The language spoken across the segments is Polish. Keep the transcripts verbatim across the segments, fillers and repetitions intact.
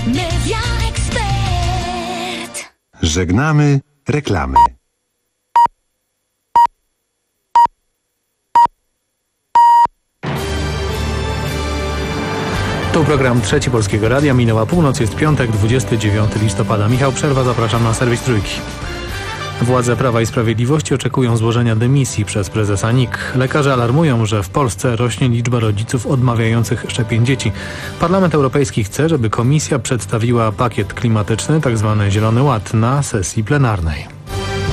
Media Expert. Żegnamy reklamy. To program Trzeci Polskiego Radia. Minęła północ, jest piątek, dwudziestego dziewiątego listopada. Michał Przerwa, zapraszam na serwis Trójki. Władze Prawa i Sprawiedliwości oczekują złożenia dymisji przez prezesa N I K. Lekarze alarmują, że w Polsce rośnie liczba rodziców odmawiających szczepień dzieci. Parlament Europejski chce, żeby Komisja przedstawiła pakiet klimatyczny, tzw. Zielony Ład, na sesji plenarnej.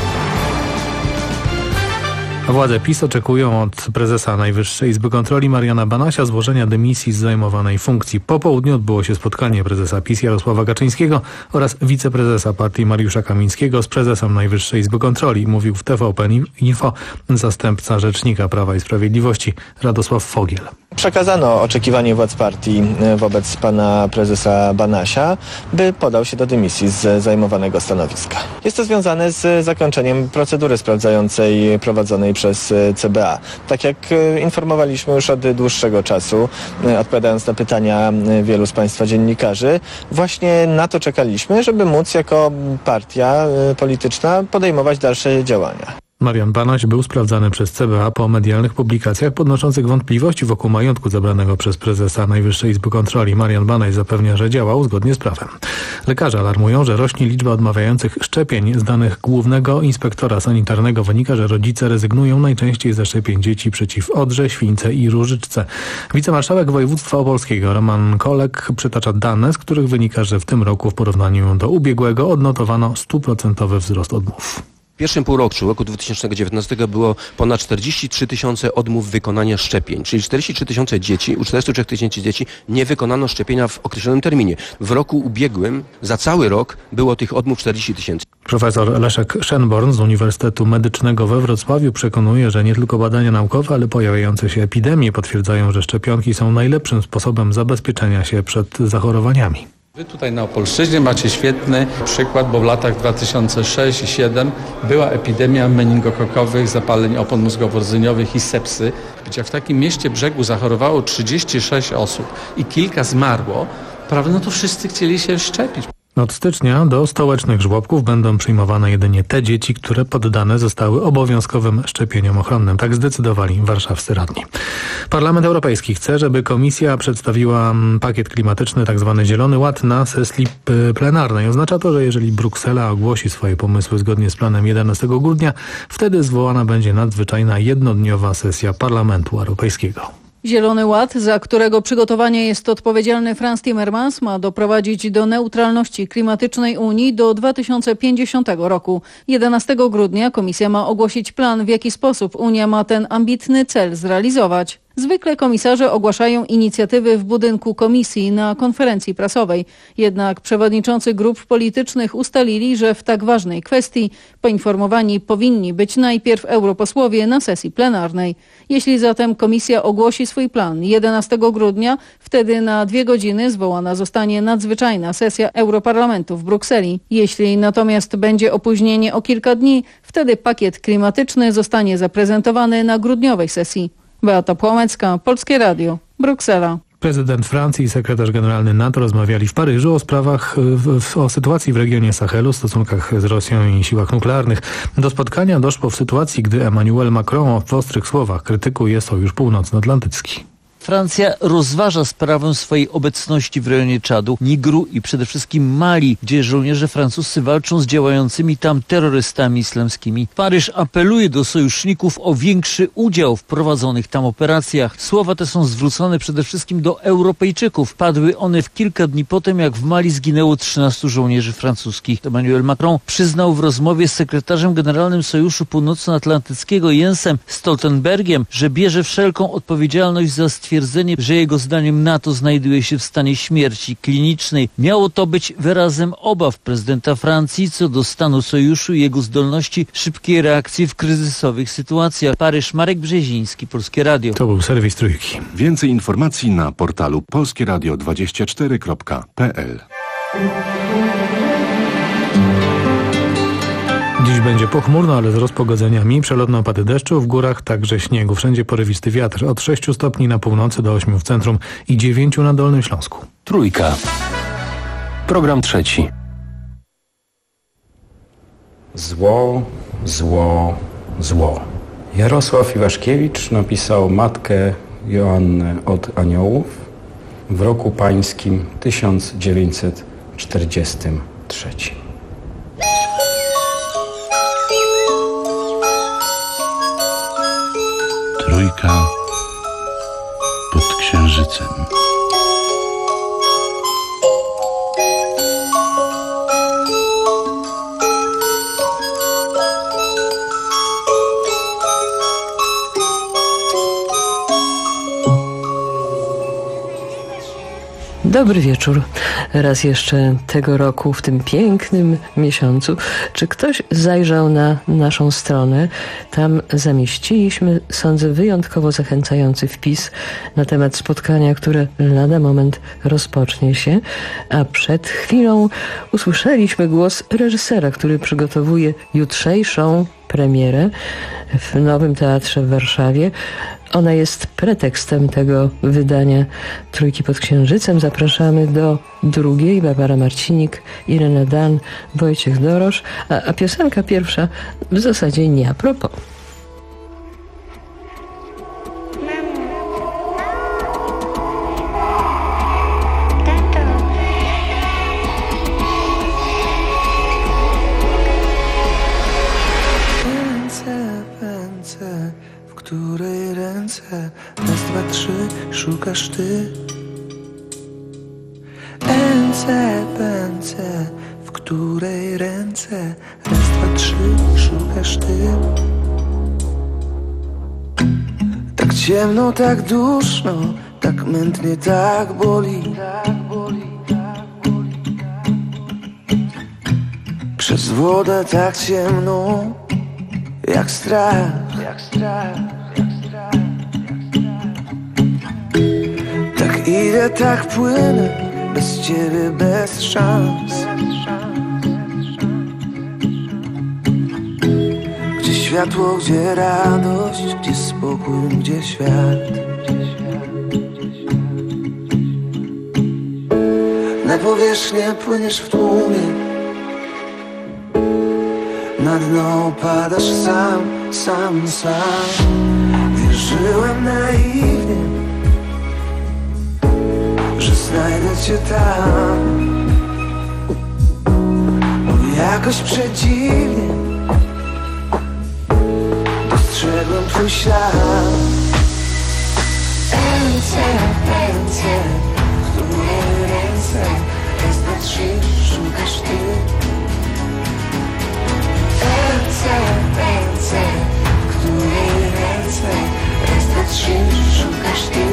Władze PiS oczekują od prezesa Najwyższej Izby Kontroli Mariana Banasia złożenia dymisji z zajmowanej funkcji. Po południu odbyło się spotkanie prezesa PiS Jarosława Kaczyńskiego oraz wiceprezesa partii Mariusza Kamińskiego z prezesem Najwyższej Izby Kontroli, mówił w T V P Info zastępca rzecznika Prawa i Sprawiedliwości Radosław Fogiel. Przekazano oczekiwanie władz partii wobec pana prezesa Banasia, by podał się do dymisji z zajmowanego stanowiska. Jest to związane z zakończeniem procedury sprawdzającej prowadzonej przez C B A. Tak jak informowaliśmy już od dłuższego czasu, odpowiadając na pytania wielu z państwa dziennikarzy, właśnie na to czekaliśmy, żeby móc jako partia polityczna podejmować dalsze działania. Marian Banaś był sprawdzany przez C B A po medialnych publikacjach podnoszących wątpliwości wokół majątku zabranego przez prezesa Najwyższej Izby Kontroli. Marian Banaś zapewnia, że działał zgodnie z prawem. Lekarze alarmują, że rośnie liczba odmawiających szczepień. Z danych głównego inspektora sanitarnego wynika, że rodzice rezygnują najczęściej ze szczepień dzieci przeciw odrze, śwince i różyczce. Wicemarszałek województwa opolskiego Roman Kolek przytacza dane, z których wynika, że w tym roku w porównaniu do ubiegłego odnotowano stuprocentowy wzrost odmów. W pierwszym półroczu roku dwa tysiące dziewiętnastego było ponad czterdzieści trzy tysiące odmów wykonania szczepień, czyli czterdzieści trzy tysiące dzieci, u czterdziestu trzech tysięcy dzieci nie wykonano szczepienia w określonym terminie. W roku ubiegłym za cały rok było tych odmów czterdzieści tysięcy. Profesor Leszek Szenborn z Uniwersytetu Medycznego we Wrocławiu przekonuje, że nie tylko badania naukowe, ale pojawiające się epidemie potwierdzają, że szczepionki są najlepszym sposobem zabezpieczenia się przed zachorowaniami. Wy tutaj na Opolszczyźnie macie świetny przykład, bo w latach dwa tysiące szóstym i dwa tysiące siódmym była epidemia meningokokowych, zapaleń opon mózgowo-rdzeniowych i sepsy, gdzie w takim mieście Brzegu zachorowało trzydzieści sześć osób i kilka zmarło, prawda, no to wszyscy chcieli się szczepić. Od stycznia do stołecznych żłobków będą przyjmowane jedynie te dzieci, które poddane zostały obowiązkowym szczepieniom ochronnym. Tak zdecydowali warszawscy radni. Parlament Europejski chce, żeby Komisja przedstawiła pakiet klimatyczny, tzw. Zielony Ład, na sesji plenarnej. Oznacza to, że jeżeli Bruksela ogłosi swoje pomysły zgodnie z planem jedenastego grudnia, wtedy zwołana będzie nadzwyczajna jednodniowa sesja Parlamentu Europejskiego. Zielony Ład, za którego przygotowanie jest odpowiedzialny Frans Timmermans, ma doprowadzić do neutralności klimatycznej Unii do dwa tysiące pięćdziesiątego roku. jedenastego grudnia Komisja ma ogłosić plan, w jaki sposób Unia ma ten ambitny cel zrealizować. Zwykle komisarze ogłaszają inicjatywy w budynku komisji na konferencji prasowej. Jednak przewodniczący grup politycznych ustalili, że w tak ważnej kwestii poinformowani powinni być najpierw europosłowie na sesji plenarnej. Jeśli zatem komisja ogłosi swój plan jedenastego grudnia, wtedy na dwie godziny zwołana zostanie nadzwyczajna sesja Europarlamentu w Brukseli. Jeśli natomiast będzie opóźnienie o kilka dni, wtedy pakiet klimatyczny zostanie zaprezentowany na grudniowej sesji. Beata Płomecka, Polskie Radio, Bruksela. Prezydent Francji i sekretarz generalny NATO rozmawiali w Paryżu o sprawach, w, o sytuacji w regionie Sahelu, stosunkach z Rosją i siłach nuklearnych. Do spotkania doszło w sytuacji, gdy Emmanuel Macron w ostrych słowach krytykuje Sojusz Północnoatlantycki. Francja rozważa sprawę swojej obecności w rejonie Czadu, Nigru i przede wszystkim Mali, gdzie żołnierze francuscy walczą z działającymi tam terrorystami islamskimi. Paryż apeluje do sojuszników o większy udział w prowadzonych tam operacjach. Słowa te są zwrócone przede wszystkim do Europejczyków. Padły one w kilka dni po tym, jak w Mali zginęło trzynastu żołnierzy francuskich. Emmanuel Macron przyznał w rozmowie z sekretarzem generalnym Sojuszu Północnoatlantyckiego Jensem Stoltenbergiem, że bierze wszelką odpowiedzialność za stwierdzenie, że jego zdaniem NATO znajduje się w stanie śmierci klinicznej. Miało to być wyrazem obaw prezydenta Francji co do stanu sojuszu i jego zdolności szybkiej reakcji w kryzysowych sytuacjach. Paryż, Marek Brzeziński, Polskie Radio. To był serwis Trójki. Więcej informacji na portalu polskie radio dwadzieścia cztery kropka p l. Dziś będzie pochmurno, ale z rozpogodzeniami. Przelotne opady deszczu, w górach także śniegu. Wszędzie porywisty wiatr. Od sześciu stopni na północy do ośmiu w centrum i dziewięciu na Dolnym Śląsku. Trójka. Program trzeci. Zło, zło, zło. Jarosław Iwaszkiewicz napisał Matkę Joannę od aniołów w roku pańskim tysiąc dziewięćset czterdziestym trzecim. Trójka pod księżycem. Dobry wieczór. Raz jeszcze tego roku, w tym pięknym miesiącu. Czy ktoś zajrzał na naszą stronę? Tam zamieściliśmy, sądzę, wyjątkowo zachęcający wpis na temat spotkania, które lada moment rozpocznie się. A przed chwilą usłyszeliśmy głos reżysera, który przygotowuje jutrzejszą premierę w Nowym Teatrze w Warszawie. Ona jest pretekstem tego wydania Trójki pod księżycem. Zapraszamy do drugiej. Barbara Marcinik, Irena Dan, Wojciech Dorosz, a, a piosenka pierwsza w zasadzie nie a propos. W której ręce raz, dwa, trzy szukasz ty? Ręce, pęce, w której ręce raz, dwa, trzy szukasz ty? Tak ciemno, tak duszno, tak mętnie, tak boli. Przez wodę tak ciemno, jak strach. Tak idę, tak płynę, bez ciebie, bez szans. Gdzie światło, gdzie radość, gdzie spokój, gdzie świat. Na powierzchnię płyniesz w tłumie, na dno padasz sam, sam, sam. Wierzyłem naiwnie, że znajdę cię tam, bo jakoś przedziwnie dostrzegłem twój ślad. Ręce, ręce, w której ręce raz, dwa, trzy szukasz ty? Ręce, ręce, w której ręce raz, dwa, trzy szukasz ty?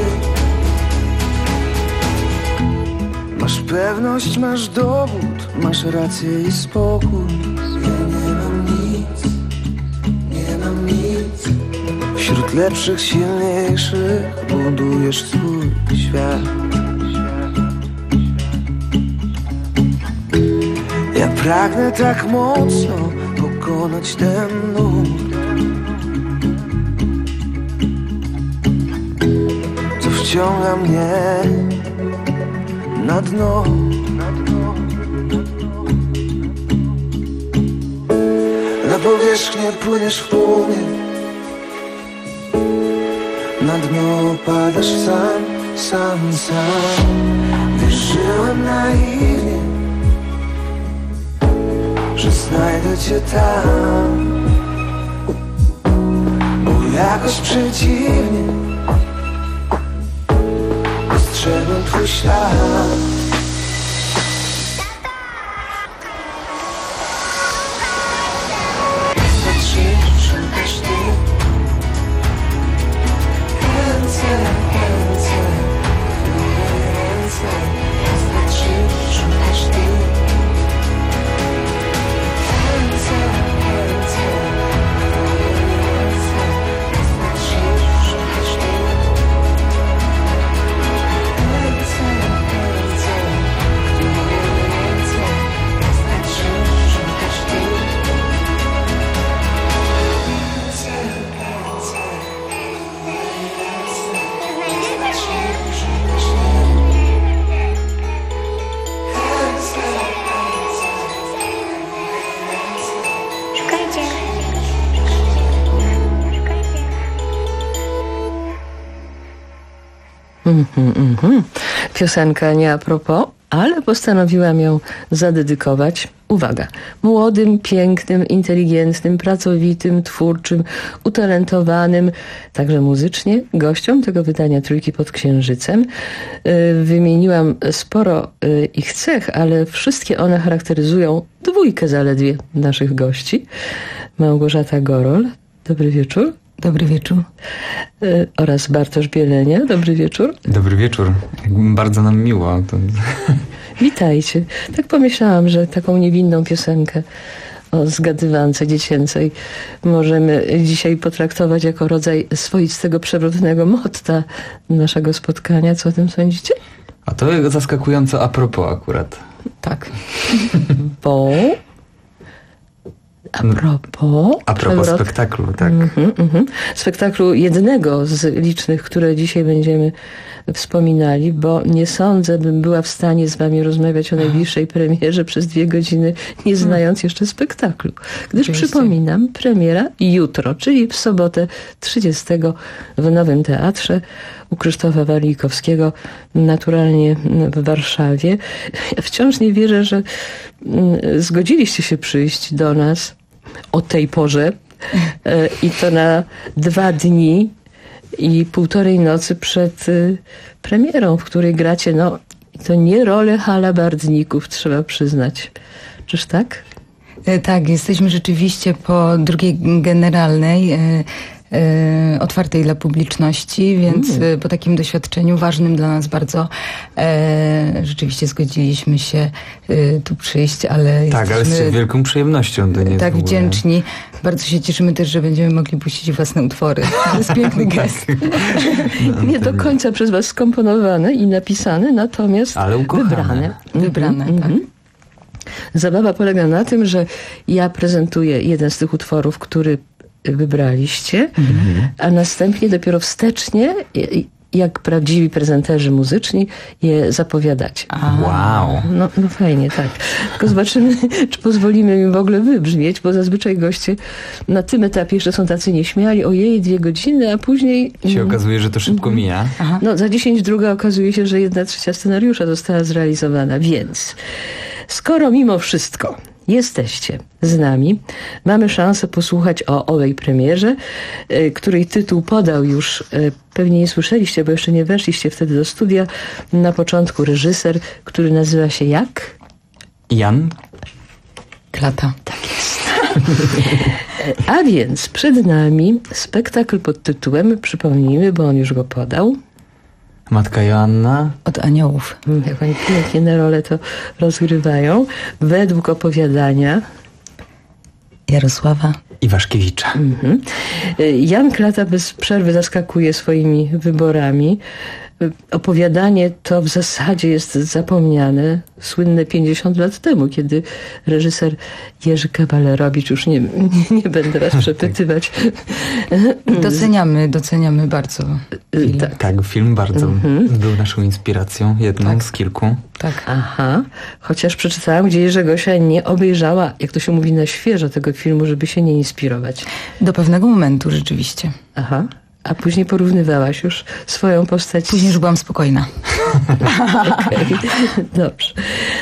Masz pewność, masz dowód, masz rację i spokój. Ja nie mam nic, nie mam nic. Wśród lepszych, silniejszych budujesz swój świat. Ja pragnę tak mocno pokonać ten nurt, co wciąga mnie na dno. Na powierzchnię płyniesz w tłumie, na dno padasz sam, sam, sam. Wierzyłem naiwnie, że znajdę cię tam, bo jakoś przeciwnie dostrzegłem twój ślad. Patrzę, szukasz ty? Ręce, ręce, moje ręce, raz, dwa, trzy, szukasz ty? Ręce, ręce, moje ręce, raz, dwa, trzy, szukasz ty? Ręce, ręce, Mhm, mhm. Piosenka nie a propos, ale postanowiłam ją zadedykować, uwaga, młodym, pięknym, inteligentnym, pracowitym, twórczym, utalentowanym, także muzycznie, gościom tego wydania Trójki pod Księżycem. Wymieniłam sporo ich cech, ale wszystkie one charakteryzują dwójkę zaledwie naszych gości. Małgorzata Gorol, dobry wieczór. Dobry wieczór. Y, oraz Bartosz Bielenia. Dobry wieczór. Dobry wieczór. Bardzo nam miło. To... Witajcie. Tak pomyślałam, że taką niewinną piosenkę o zgadywance dziecięcej możemy dzisiaj potraktować jako rodzaj swoistego, przewrotnego motta naszego spotkania. Co o tym sądzicie? A to zaskakująco a propos akurat. Tak. Bo... A propos... A propos przewrot... spektaklu, tak. Mm-hmm, mm-hmm. Spektaklu jednego z licznych, które dzisiaj będziemy wspominali, bo nie sądzę, bym była w stanie z wami rozmawiać o najbliższej premierze przez dwie godziny, nie znając jeszcze spektaklu. Gdyż Oczywiście. Przypominam, premiera jutro, czyli w sobotę trzydziestego w Nowym Teatrze u Krzysztofa Warlikowskiego, naturalnie w Warszawie. Ja wciąż nie wierzę, że zgodziliście się przyjść do nas o tej porze i to na dwa dni i półtorej nocy przed premierą, w której gracie, no to nie rolę halabardników, trzeba przyznać. Czyż tak? Tak, jesteśmy rzeczywiście po drugiej generalnej, e, e, otwartej dla publiczności, więc mm. po takim doświadczeniu ważnym dla nas bardzo e, rzeczywiście zgodziliśmy się e, tu przyjść, ale tak, ale z wielką przyjemnością do niej. Tak, wdzięczni. Bardzo się cieszymy też, że będziemy mogli puścić własne utwory. To jest piękny gest. No, nie do końca przez was skomponowane i napisane, natomiast ale wybrane. Wybrane, mm-hmm. tak. Zabawa polega na tym, że ja prezentuję jeden z tych utworów, który wybraliście, mm-hmm. a następnie dopiero wstecznie, jak prawdziwi prezenterzy muzyczni, je zapowiadacie. Wow. No, no fajnie, tak. Tylko zobaczymy, czy pozwolimy im w ogóle wybrzmieć, bo zazwyczaj goście na tym etapie jeszcze są tacy nieśmiali, ojej, dwie godziny, a później... się okazuje, że to szybko mija. Aha. No, za dziesięć druga okazuje się, że jedna trzecia scenariusza została zrealizowana, więc skoro mimo wszystko jesteście z nami, mamy szansę posłuchać o owej premierze, y, której tytuł podał już, y, pewnie nie słyszeliście, bo jeszcze nie weszliście wtedy do studia, na początku reżyser, który nazywa się jak? Jan Klata. Tak jest. A więc przed nami spektakl pod tytułem, przypomnijmy, bo on już go podał, Matka Joanna. Od aniołów. Jak oni pięknie na rolę to rozgrywają. Według opowiadania Jarosława Iwaszkiewicza. Mhm. Jan Klata bez przerwy zaskakuje swoimi wyborami. Opowiadanie to w zasadzie jest zapomniane. Słynne pięćdziesiąt lat temu, kiedy reżyser Jerzy Kawalerowicz, już nie, nie, nie będę was przepytywać. Doceniamy, doceniamy bardzo film. Tak, tak, film bardzo mhm. był naszą inspiracją, jedną tak. z kilku. Tak. Aha, chociaż przeczytałam gdzieś, że Gosia nie obejrzała, jak to się mówi, na świeżo tego filmu, żeby się nie inspirować. Do pewnego momentu rzeczywiście. Aha. A później porównywałaś już swoją postać. Później już byłam spokojna. Okej, dobrze.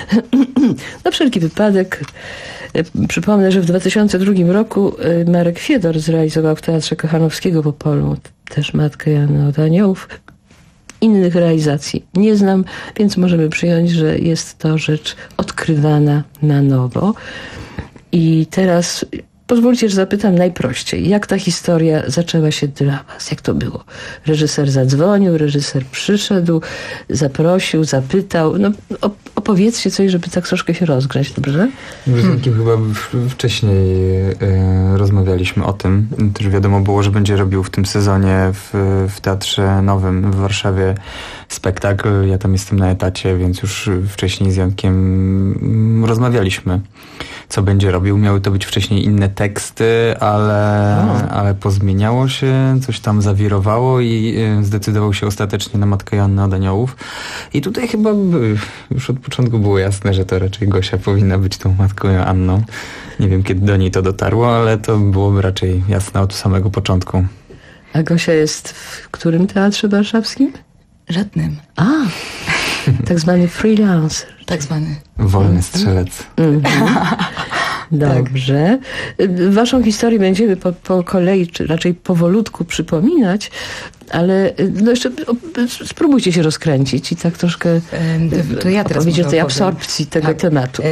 Na wszelki wypadek przypomnę, że w dwa tysiące drugim roku Marek Fiedor zrealizował w Teatrze Kochanowskiego w Opolu też Matkę Joannę od Aniołów. Innych realizacji nie znam, więc możemy przyjąć, że jest to rzecz odkrywana na nowo. I teraz pozwólcie, że zapytam najprościej. Jak ta historia zaczęła się dla was? Jak to było? Reżyser zadzwonił, reżyser przyszedł, zaprosił, zapytał. No, opowiedzcie coś, żeby tak troszkę się rozgrzać, dobrze? Z Jankiem chyba wcześniej e, rozmawialiśmy o tym. Też wiadomo było, że będzie robił w tym sezonie w, w Teatrze Nowym w Warszawie spektakl. Ja tam jestem na etacie, więc już wcześniej z Jankiem rozmawialiśmy, co będzie robił. Miały to być wcześniej inne teksty, ale, ale pozmieniało się, coś tam zawirowało i zdecydował się ostatecznie na Matkę Joannę od Aniołów. I tutaj chyba już od początku było jasne, że to raczej Gosia powinna być tą Matką Joanną. Nie wiem, kiedy do niej to dotarło, ale to byłoby raczej jasne od samego początku. A Gosia jest w którym teatrze warszawskim? Żadnym. A, tak zwany freelancer. Tak zwany. Wolny strzelec. Mhm. Dobrze. Waszą historię będziemy po, po kolei, czy raczej powolutku przypominać, ale no jeszcze spróbujcie się rozkręcić i tak troszkę to ja teraz powiedzieć o tej opowiem. absorpcji tego tak. tematu.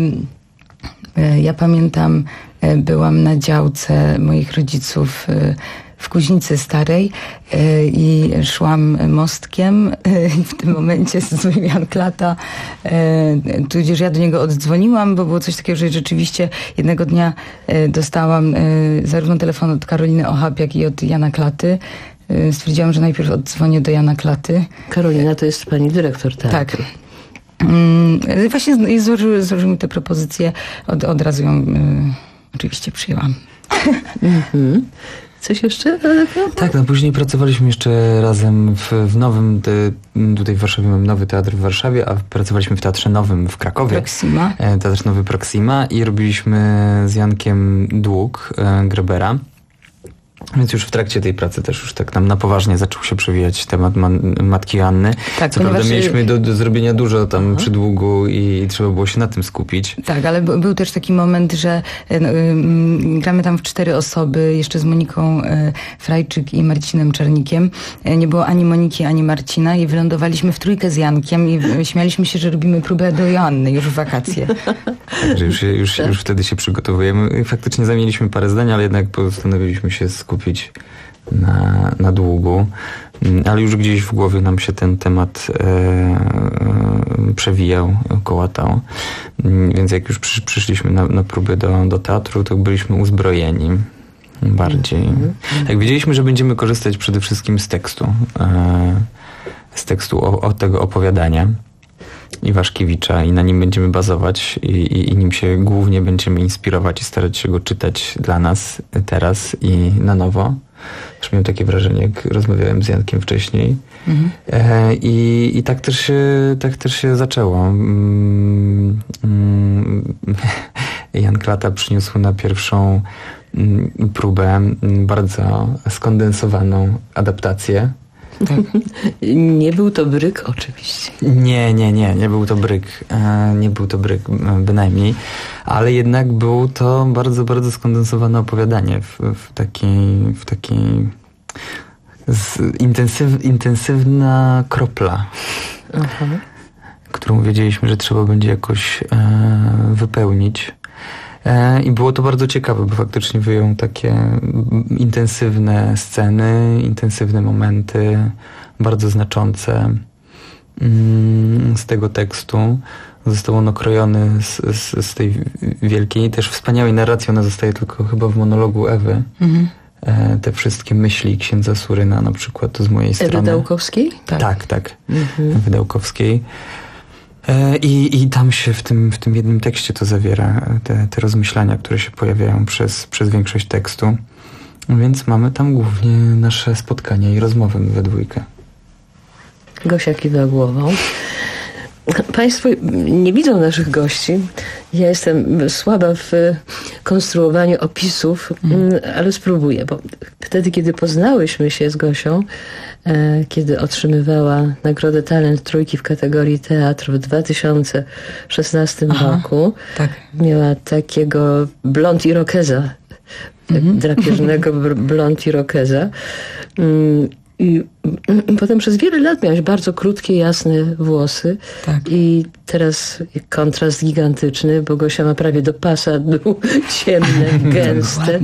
Ja pamiętam, byłam na działce moich rodziców w Kuźnicy Starej i szłam mostkiem i w tym momencie dzwonił Jan Klata, tudzież ja do niego oddzwoniłam, bo było coś takiego, że rzeczywiście jednego dnia dostałam zarówno telefon od Karoliny Ochab, jak i od Jana Klaty. Stwierdziłam, że najpierw oddzwonię do Jana Klaty. Karolina to jest pani dyrektor teatru. Tak. Mm, właśnie złożył, złożył mi tę propozycję, od, od razu ją y, oczywiście przyjęłam. Mm-hmm. Coś jeszcze? Tak, no później pracowaliśmy jeszcze razem w, w nowym, te, tutaj w Warszawie mamy nowy teatr w Warszawie, a pracowaliśmy w Teatrze Nowym w Krakowie. Proxima. Teatr Nowy Proxima i robiliśmy z Jankiem Dług e, Grebera. Więc już w trakcie tej pracy też już tak nam na poważnie zaczął się przewijać temat ma Matki Joanny. Tak, Co ponieważ... prawda mieliśmy do, do zrobienia dużo tam Aha. przydługu i trzeba było się na tym skupić. Tak, ale b- był też taki moment, że no, y, gramy tam w cztery osoby, jeszcze z Moniką y, Frajczyk i Marcinem Czernikiem. Y, nie było ani Moniki, ani Marcina i wylądowaliśmy w trójkę z Jankiem i y, śmialiśmy się, że robimy próbę do Joanny już w wakacje. Także już, już, już wtedy się przygotowujemy. I faktycznie zamieniliśmy parę zdań, ale jednak postanowiliśmy się skupić na, na długu. Ale już gdzieś w głowie nam się ten temat e, e, przewijał, kołatał. Więc jak już przy, przyszliśmy na, na próby do, do teatru, to byliśmy uzbrojeni bardziej. Jak wiedzieliśmy, że będziemy korzystać przede wszystkim z tekstu, e, z tekstu o, o tego opowiadania Iwaszkiewicza i na nim będziemy bazować i, i, i nim się głównie będziemy inspirować i starać się go czytać dla nas teraz i na nowo. Też miałem takie wrażenie, jak rozmawiałem z Jankiem wcześniej. Mhm. E, i, I tak też się, tak też się zaczęło. Mm, mm, Jan Klata przyniósł na pierwszą mm, próbę mm, bardzo skondensowaną adaptację. Tak. Nie był to bryk, oczywiście. Nie, nie, nie, nie był to bryk. E, nie był to bryk bynajmniej, ale jednak było to bardzo, bardzo skondensowane opowiadanie w, w takiej, w takiej z, intensyw, intensywna kropla, Aha. którą wiedzieliśmy, że trzeba będzie jakoś e, wypełnić. I było to bardzo ciekawe, bo faktycznie wyjął takie intensywne sceny, intensywne momenty, bardzo znaczące z tego tekstu. Został on okrojony z, z, z tej wielkiej, też wspaniałej narracji. Ona zostaje tylko chyba w monologu Ewy. Mhm. Te wszystkie myśli księdza Suryna, na przykład to z mojej strony. Ewy Dałkowskiej? Tak, tak. tak. Mhm. Ewy Dałkowskiej. I, I tam się w tym, w tym jednym tekście to zawiera, te, te rozmyślania, które się pojawiają przez, przez większość tekstu. Więc mamy tam głównie nasze spotkania i rozmowy we dwójkę. Gosia kiwa głową. Państwo nie widzą naszych gości. Ja jestem słaba w konstruowaniu opisów, mm. ale spróbuję, bo wtedy, kiedy poznałyśmy się z Gosią, e, kiedy otrzymywała Nagrodę Talent Trójki w kategorii teatr w dwa tysiące szesnastym Aha, roku, tak. miała takiego blond irokeza, mm. drapieżnego blond irokeza. Mm, I potem przez wiele lat miałaś bardzo krótkie, jasne włosy. Tak. I teraz kontrast gigantyczny, bo Gosia ma prawie do pasa dół, ciemne, gęste.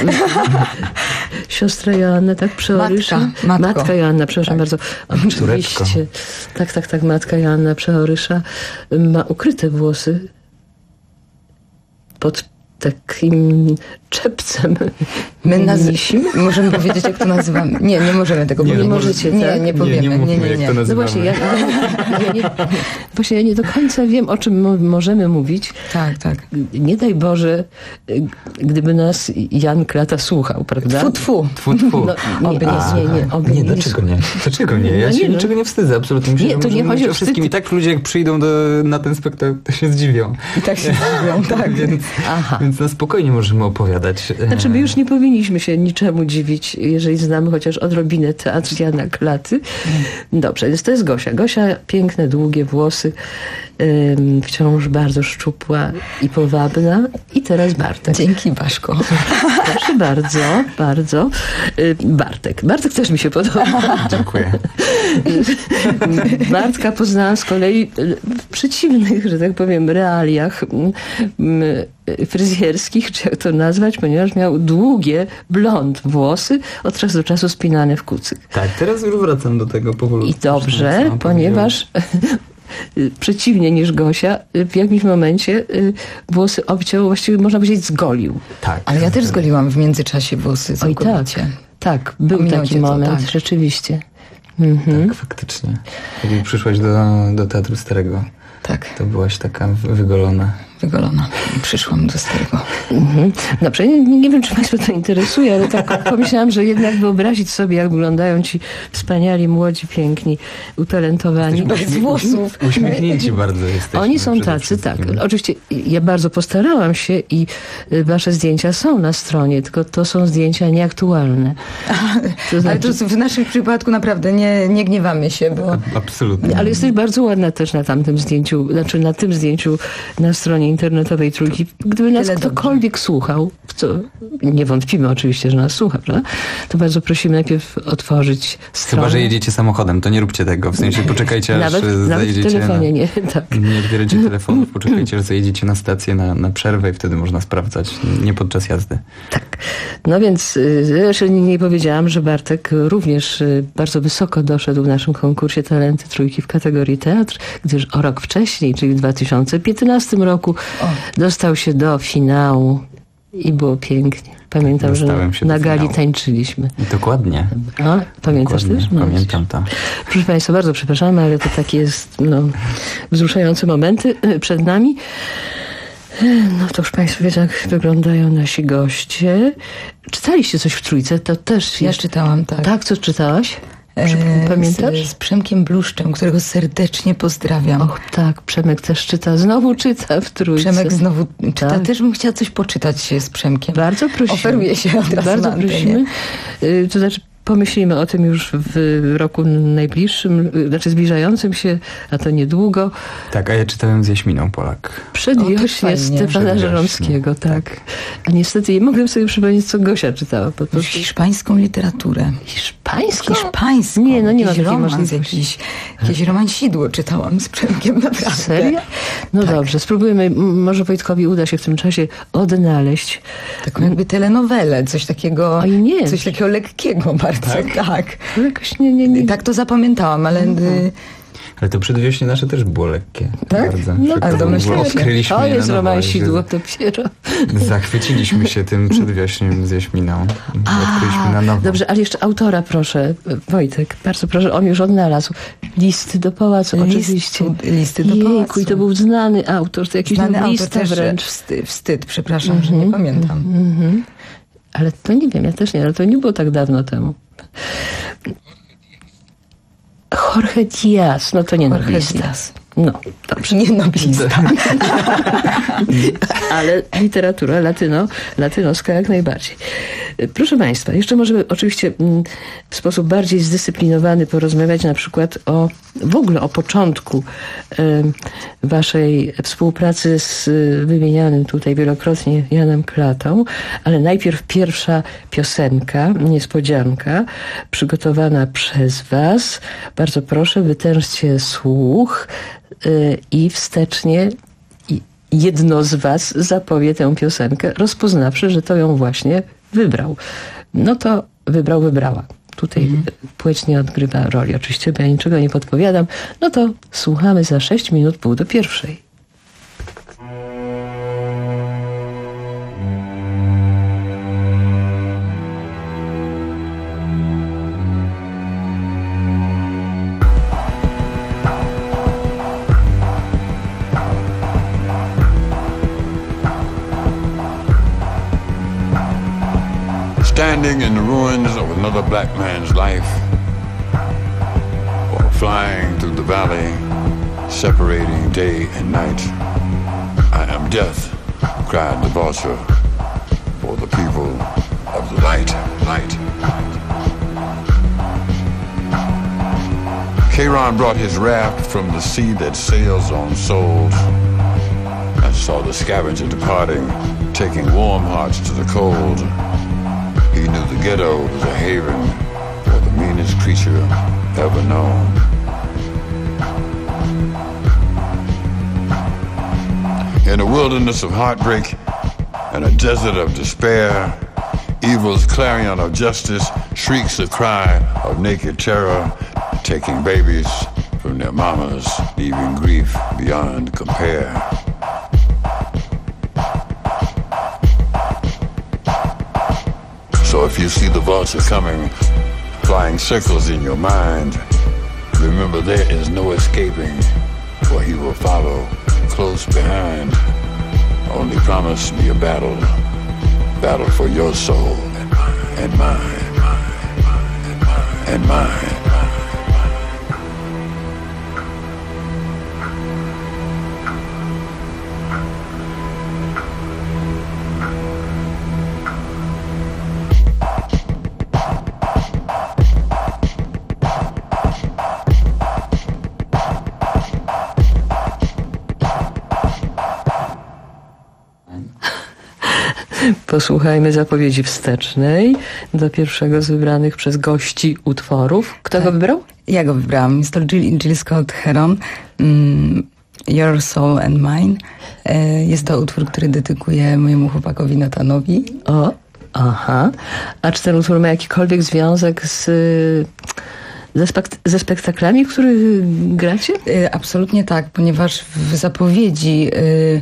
Siostra Joanna, tak Przeorysza? Matka, matka Joanna, przepraszam tak. bardzo. Oczywiście. Tak, tak, tak, matka Joanna Przeorysza ma ukryte włosy pod takim czepcem. My naz- możemy powiedzieć, jak to nazywamy. Nie, nie możemy tego nie, powiedzieć. Nie możecie, nie, tak? nie powiemy. Nie, nie, nie, nie, nie. No właśnie, ja, ja, nie, właśnie ja nie do końca wiem, o czym mo- możemy mówić. Tak, tak. Nie daj Boże, gdyby nas Jan Klata słuchał, prawda? Tfu, tfu. Tfu, tfu. No, nie, A, nie, nie, oby nie, nie, dlaczego nie? Dlaczego nie? Ja no się nie, niczego nie wstydzę, absolutnie. Myślę, nie, to nie chodzi o wszystkim. I tak ludzie, jak przyjdą do, na ten spektakl, to się zdziwią. I tak się zdziwią, tak. Więc, Aha. więc Więc na spokojnie możemy opowiadać. Znaczy my już nie powinniśmy się niczemu dziwić, jeżeli znamy chociaż odrobinę teatr Jana Klaty. Dobrze, więc to jest Gosia. Gosia, piękne, długie włosy, ym, wciąż bardzo szczupła i powabna. I teraz Bartek. Dzięki, Baszko. Proszę bardzo, bardzo. Y, Bartek. Bartek też mi się podoba. Dziękuję. Bartka poznałam z kolei w przeciwnych, że tak powiem, realiach fryzjerskich, czy jak to nazwać, ponieważ miał długie, blond włosy, od czasu do czasu spinane w kucyk. Tak, teraz już wracam do tego powoli. I dobrze, ponieważ przeciwnie niż Gosia, w jakimś momencie włosy obciął, właściwie można powiedzieć zgolił. Tak. Ale ja też zgoliłam w międzyczasie włosy Oj tak, tak, był Ominął taki cię to, moment, tak. rzeczywiście. Mhm. Tak, faktycznie. Jak przyszłaś do, do Teatru Starego, tak. to byłaś taka wygolona. Wygolona. Przyszłam do Starego. Mhm. Dobrze, nie, nie wiem, czy Państwa to interesuje, ale tak pomyślałam, że jednak wyobrazić sobie, jak wyglądają ci wspaniali, młodzi, piękni, utalentowani. Bez włosów. Uśmiechnięci bardzo jesteśmy. Oni są tacy, tak. Oczywiście ja bardzo postarałam się i wasze zdjęcia są na stronie, tylko to są zdjęcia nieaktualne. To znaczy... Ale to w naszym przypadku naprawdę nie, nie gniewamy się, bo... Absolutnie. Ale jesteś bardzo ładna też na tamtym zdjęciu, znaczy na tym zdjęciu na stronie internetowej Trójki. Gdyby nas Tyle ktokolwiek dobrze. słuchał, w co nie wątpimy oczywiście, że nas słucha, prawda? To bardzo prosimy najpierw otworzyć stronę. Chyba, że jedziecie samochodem, to nie róbcie tego. W sensie poczekajcie, nawet, aż nawet zajedziecie w telefonie, na... nie, tak. Nie otwierajcie telefonów, poczekajcie, aż zajedziecie na stację, na, na przerwę i wtedy można sprawdzać, nie podczas jazdy. Tak. No więc jeszcze nie, nie powiedziałam, że Bartek również bardzo wysoko doszedł w naszym konkursie Talenty Trójki w kategorii teatr, gdyż o rok wcześniej, czyli w dwa tysiące piętnastym roku o. dostał się do finału i było pięknie. Pamiętam, że na, na gali finału. tańczyliśmy. Dokładnie. A, pamiętasz Dokładnie. też? No, pamiętam to. Proszę Państwa, bardzo przepraszamy, ale to takie jest no, wzruszające momenty przed nami. No to już Państwo wiedzą, jak wyglądają nasi goście. Czytaliście coś w Trójce? To też Ja jest... czytałam, tak. Tak, co czytałaś? Pamiętasz? Z, z Przemkiem Bluszczem, którego serdecznie pozdrawiam. Och tak, Przemek też czyta. Znowu czyta w Trójce. Przemek znowu czyta. Tak. Też bym chciała coś poczytać z Przemkiem. Bardzo prosimy. Oferuje się od razu Bardzo na antenie. prosimy. Y, to znaczy pomyślimy o tym już w roku najbliższym, znaczy zbliżającym się, a to niedługo. Tak, a ja czytałem z Jaśminą Polak. Przedwiośnie Stefana Żeromskiego, tak. tak. A niestety nie mogłem sobie przypomnieć, co Gosia czytała. Po prostu. Hiszpańską literaturę. Hiszpańską? Hiszpańską. Nie, no nie ma jakiś takiej romans, możliwości. Jakiś, jakieś romansidło czytałam z Przemkiem, naprawdę. Serio? No tak. Dobrze, spróbujemy. Może Wojtkowi uda się w tym czasie odnaleźć. Taką jakby telenowelę, coś takiego, Oj, nie. coś takiego lekkiego bardzo. Tak? Tak. Jakoś nie, nie, nie. Tak to zapamiętałam, ale... Mhm. Ale to przedwiośnie nasze też było lekkie. Tak? Bardzo. No, ale domyślnie odkryliśmy to jest romansidło dopiero. Zachwyciliśmy się tym przedwiośniem z Jaśminą. Odkryliśmy na nowo. Dobrze, ale jeszcze autora proszę, Wojtek, bardzo proszę, on już odnalazł. Listy do pałacu, List, oczywiście. Listy do Jejku, pałacu. I to był znany autor, to jakiś znany lista autor też wręcz. Wstyd, wstyd przepraszam, mm-hmm, że nie pamiętam. Mm-hmm. Ale to nie wiem, ja też nie, ale to nie było tak dawno temu. Jorge Diaz, no to nie Jorge noblista. Diaz. No, dobrze. Nie noblista. Ale literatura latyno, latynoska jak najbardziej. Proszę Państwa, jeszcze możemy oczywiście w sposób bardziej zdyscyplinowany porozmawiać na przykład o, w ogóle o początku waszej współpracy z wymienianym tutaj wielokrotnie Janem Klatą, ale najpierw pierwsza piosenka, niespodzianka, przygotowana przez was. Bardzo proszę, wytężcie słuch i wstecznie jedno z was zapowie tę piosenkę, rozpoznawszy, że to ją właśnie wybrał. No to wybrał, wybrała. Tutaj mm. płeć nie odgrywa roli oczywiście, bo ja niczego nie podpowiadam. No to słuchamy za sześć minut pół do pierwszej. Standing in the ruins of another black man's life, or flying through the valley, separating day and night. I am death, cried the vulture, for the people of the light, light. Charon brought his raft from the sea that sails on souls, and saw the scavenger departing, taking warm hearts to the cold. He knew the ghetto was a haven for the meanest creature ever known. In a wilderness of heartbreak and a desert of despair, evil's clarion of justice shrieks a cry of naked terror, taking babies from their mamas, leaving grief beyond compare. So if you see the vulture coming, flying circles in your mind, remember there is no escaping, for he will follow close behind. Only promise me a battle, battle for your soul and mine, and mine. Posłuchajmy zapowiedzi wstecznej do pierwszego z wybranych przez gości utworów. Kto tak. go wybrał? Ja go wybrałam. Jest to Jill, Jill Scott Heron. Mm, Your Soul and Mine. E, jest to utwór, który dedykuję mojemu chłopakowi Nathanowi. O, aha. A czy ten utwór ma jakikolwiek związek z... Ze, spek- ze spektaklami, w których gracie? E, absolutnie tak, ponieważ w zapowiedzi e,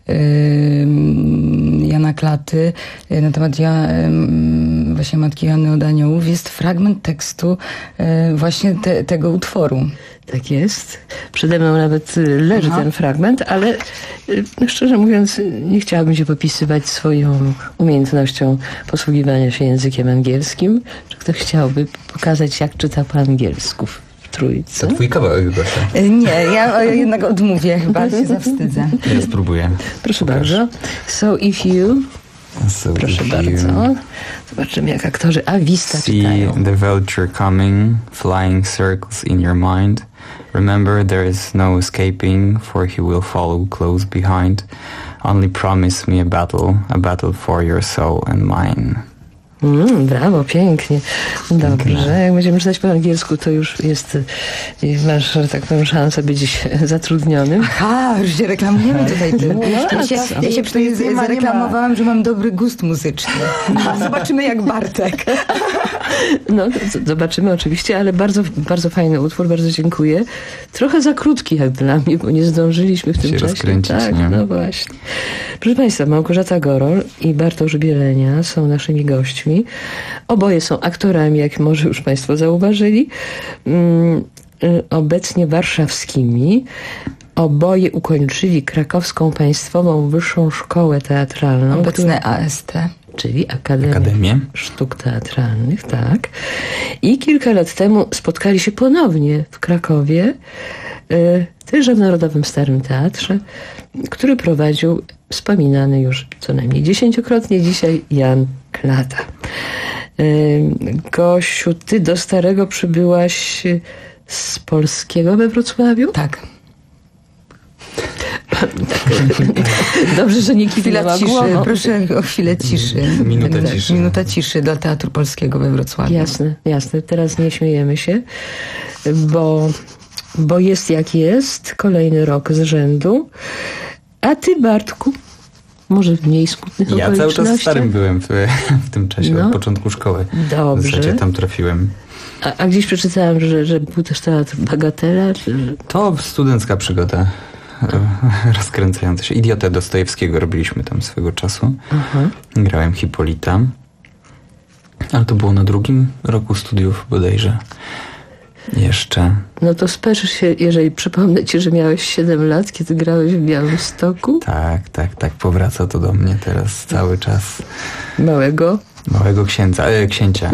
Jana Klaty na temat ja, właśnie Matki Joanny od Aniołów jest fragment tekstu właśnie te, tego utworu. Tak jest. Przede mną nawet leży Aha. ten fragment, ale no, szczerze mówiąc nie chciałabym się popisywać swoją umiejętnością posługiwania się językiem angielskim. Czy ktoś chciałby pokazać, jak czyta po angielsku? Trójce. To twój kawałek, Gosia. Nie, ja jednak odmówię, chyba się zawstydzę. Ja spróbuję. Proszę Pokaż. bardzo. So if you... So Proszę if bardzo. You Zobaczymy, jak aktorzy Avista czytają. See the vulture coming, flying circles in your mind. Remember there is no escaping, for he will follow close behind. Only promise me a battle, a battle for your soul and mine. Mm, brawo, pięknie. Dobrze, jak będziemy czytać po angielsku, to już jest, masz, że tak powiem, szansę być dziś zatrudnionym. Aha, już się reklamujemy tutaj. No, ja się, ja się przynajmniej zareklamowałam, że mam dobry gust muzyczny. Zobaczymy jak Bartek. No, to, to zobaczymy oczywiście, ale bardzo, bardzo fajny utwór, bardzo dziękuję. Trochę za krótki jak dla mnie, bo nie zdążyliśmy w tym się czasie. Rozkręcić, tak, nie? no właśnie. Proszę Państwa, Małgorzata Gorol i Bartosz Bielenia są naszymi gośćmi. Oboje są aktorami, jak może już Państwo zauważyli, um, obecnie warszawskimi. Oboje ukończyli Krakowską Państwową Wyższą Szkołę Teatralną. Obecne która, A S T. Czyli Akademię, Akademię Sztuk Teatralnych, tak. I kilka lat temu spotkali się ponownie w Krakowie, y, też w Narodowym Starym Teatrze, który prowadził wspominany już co najmniej dziesięciokrotnie dzisiaj Jan Klata. Y, Gosiu, ty do Starego przybyłaś z Polskiego we Wrocławiu? Tak. Tak. Dobrze, że nie kiwała głową. Proszę o chwilę ciszy. Minuta ciszy. Minuta ciszy dla Teatru Polskiego we Wrocławiu. Jasne, jasne. Teraz nie śmiejemy się, bo, bo jest jak jest. Kolejny rok z rzędu. A ty, Bartku, może w mniej smutnych ja okolicznościach? Ja cały czas w Starym byłem w, w tym czasie, no. Od początku szkoły. Dobrze. W zasadzie tam trafiłem. A, a gdzieś przeczytałem, że, że był też teatr Bagatela? Czy... To studencka przygoda. Rozkręcająca się. Idiotę Dostojewskiego robiliśmy tam swego czasu. Aha. Grałem Hipolita. Ale to było na drugim roku studiów bodajże. Jeszcze. No to spieszysz się, jeżeli przypomnę ci, że miałeś siedem lat, kiedy grałeś w Białymstoku. Tak, tak, tak. Powraca to do mnie teraz cały czas. Małego Małego księdza, e, księcia.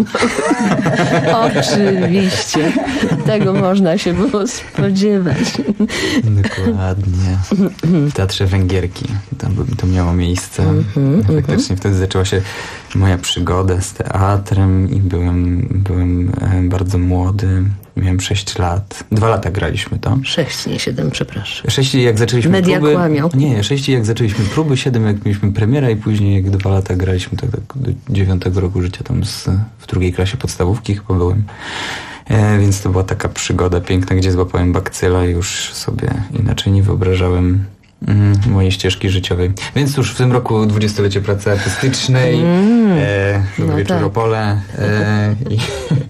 Oczywiście. Tego można się było spodziewać. Dokładnie. W Teatrze Węgierki. Tam to miało miejsce. Mm-hmm, Faktycznie mm-hmm. wtedy zaczęła się moja przygoda z teatrem i byłem, byłem bardzo młody. Miałem sześć lat. Dwa lata graliśmy to. Sześć, nie siedem, przepraszam. Sześć jak zaczęliśmy Media próby. kłamią. Nie, sześć jak zaczęliśmy próby, siedem jak mieliśmy premiera i później jak dwa lata graliśmy tak, tak do dziewiątego roku życia tam z, w drugiej klasie podstawówki chyba byłem. E, więc to była taka przygoda piękna, gdzie złapałem bakcyla i już sobie inaczej nie wyobrażałem mm, mojej ścieżki życiowej. Więc już w tym roku dwudziestolecie pracy artystycznej, mm, e, no wieczór tak. Opole. E, i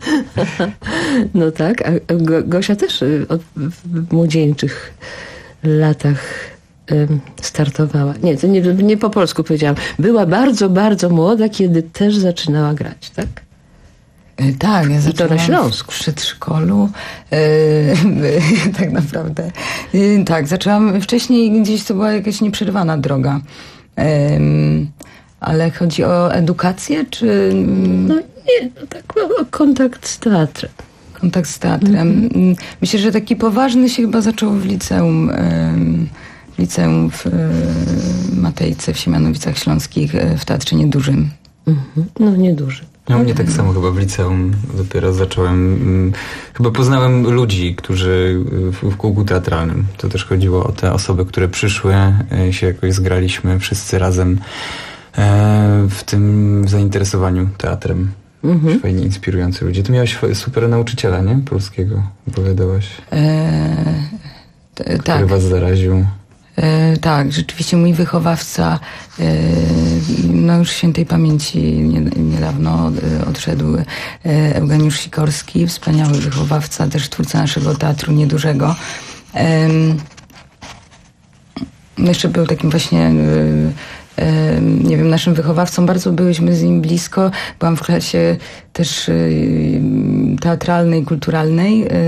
no tak, a Go- Gosia też od, w młodzieńczych latach ym, startowała. Nie, to nie, nie po polsku powiedziałam. Była bardzo, bardzo młoda, kiedy też zaczynała grać, tak? Tak, ja I to na Śląsku. W przedszkolu. Yy, tak naprawdę. Yy, tak, zaczęłam wcześniej, gdzieś to była jakaś nieprzerwana droga. Yy, ale chodzi o edukację, czy... No nie, no tak, o kontakt z teatrem. Kontakt z teatrem. Mm-hmm. Myślę, że taki poważny się chyba zaczął w liceum. Yy, w liceum w yy, Matejce, w Siemianowicach Śląskich, yy, w Teatrze Niedużym. Mm-hmm. No niedużym. No, u mnie tak samo chyba w liceum dopiero zacząłem, hmm, chyba poznałem ludzi, którzy w, w kółku teatralnym. To też chodziło o te osoby, które przyszły, e, się jakoś zgraliśmy wszyscy razem e, w tym zainteresowaniu teatrem. Mhm. Fajnie inspirujący ludzie. Ty miałeś super nauczyciela, nie? Polskiego, opowiadałaś. E, t- który tak. was zaraził. E, tak, rzeczywiście mój wychowawca, e, no już świętej pamięci nie, niedawno odszedł, e, Eugeniusz Sikorski, wspaniały wychowawca, też twórca naszego Teatru Niedużego. E, jeszcze był takim właśnie, e, e, nie wiem, naszym wychowawcą. Bardzo byliśmy z nim blisko. Byłam w klasie też e, teatralnej, kulturalnej. E,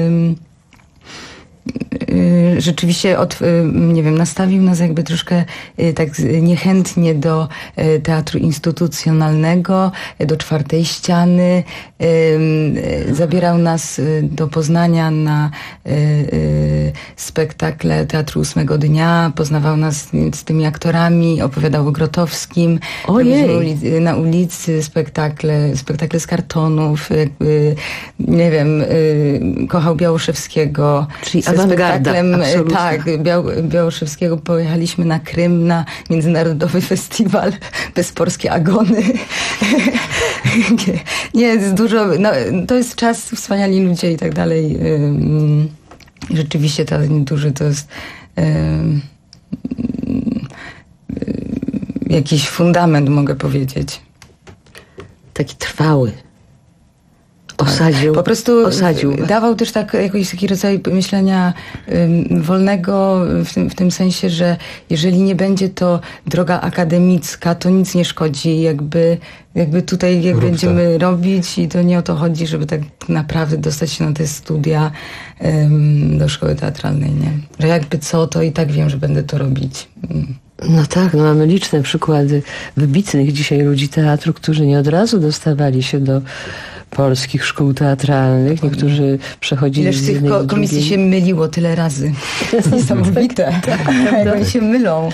rzeczywiście od, nie wiem, nastawił nas jakby troszkę tak niechętnie do teatru instytucjonalnego, do Czwartej Ściany. Zabierał nas do Poznania na spektakle Teatru Ósmego Dnia, poznawał nas z tymi aktorami, opowiadał o Grotowskim. Ojej. Na ulicy spektakle, spektakle z kartonów, jakby, nie wiem, kochał Białoszewskiego. Czyli awangarda. Tak, Biał- Białoszewskiego pojechaliśmy na Krym, na międzynarodowy festiwal Bezporskie Agony. Nie, jest dużo, no, to jest czas, wspaniali ludzie i tak dalej. Rzeczywiście Teatr Nieduży to jest um, jakiś fundament, mogę powiedzieć. Taki trwały. Osadził. Po prostu osadził. dawał też tak, jakiś taki rodzaj myślenia um, wolnego w tym, w tym sensie, że jeżeli nie będzie to droga akademicka, to nic nie szkodzi. Jakby, jakby tutaj jak Rób będziemy to. robić i to nie o to chodzi, żeby tak naprawdę dostać się na te studia um, do szkoły teatralnej, nie? Że jakby co, to i tak wiem, że będę to robić. Mm. No tak, no mamy liczne przykłady wybitnych dzisiaj ludzi teatru, którzy nie od razu dostawali się do polskich szkół teatralnych. Niektórzy przechodzili Ileż z tych jednej ko- do komisji drugiej. się myliło tyle razy. To jest niesamowite. Jak oni się mylą.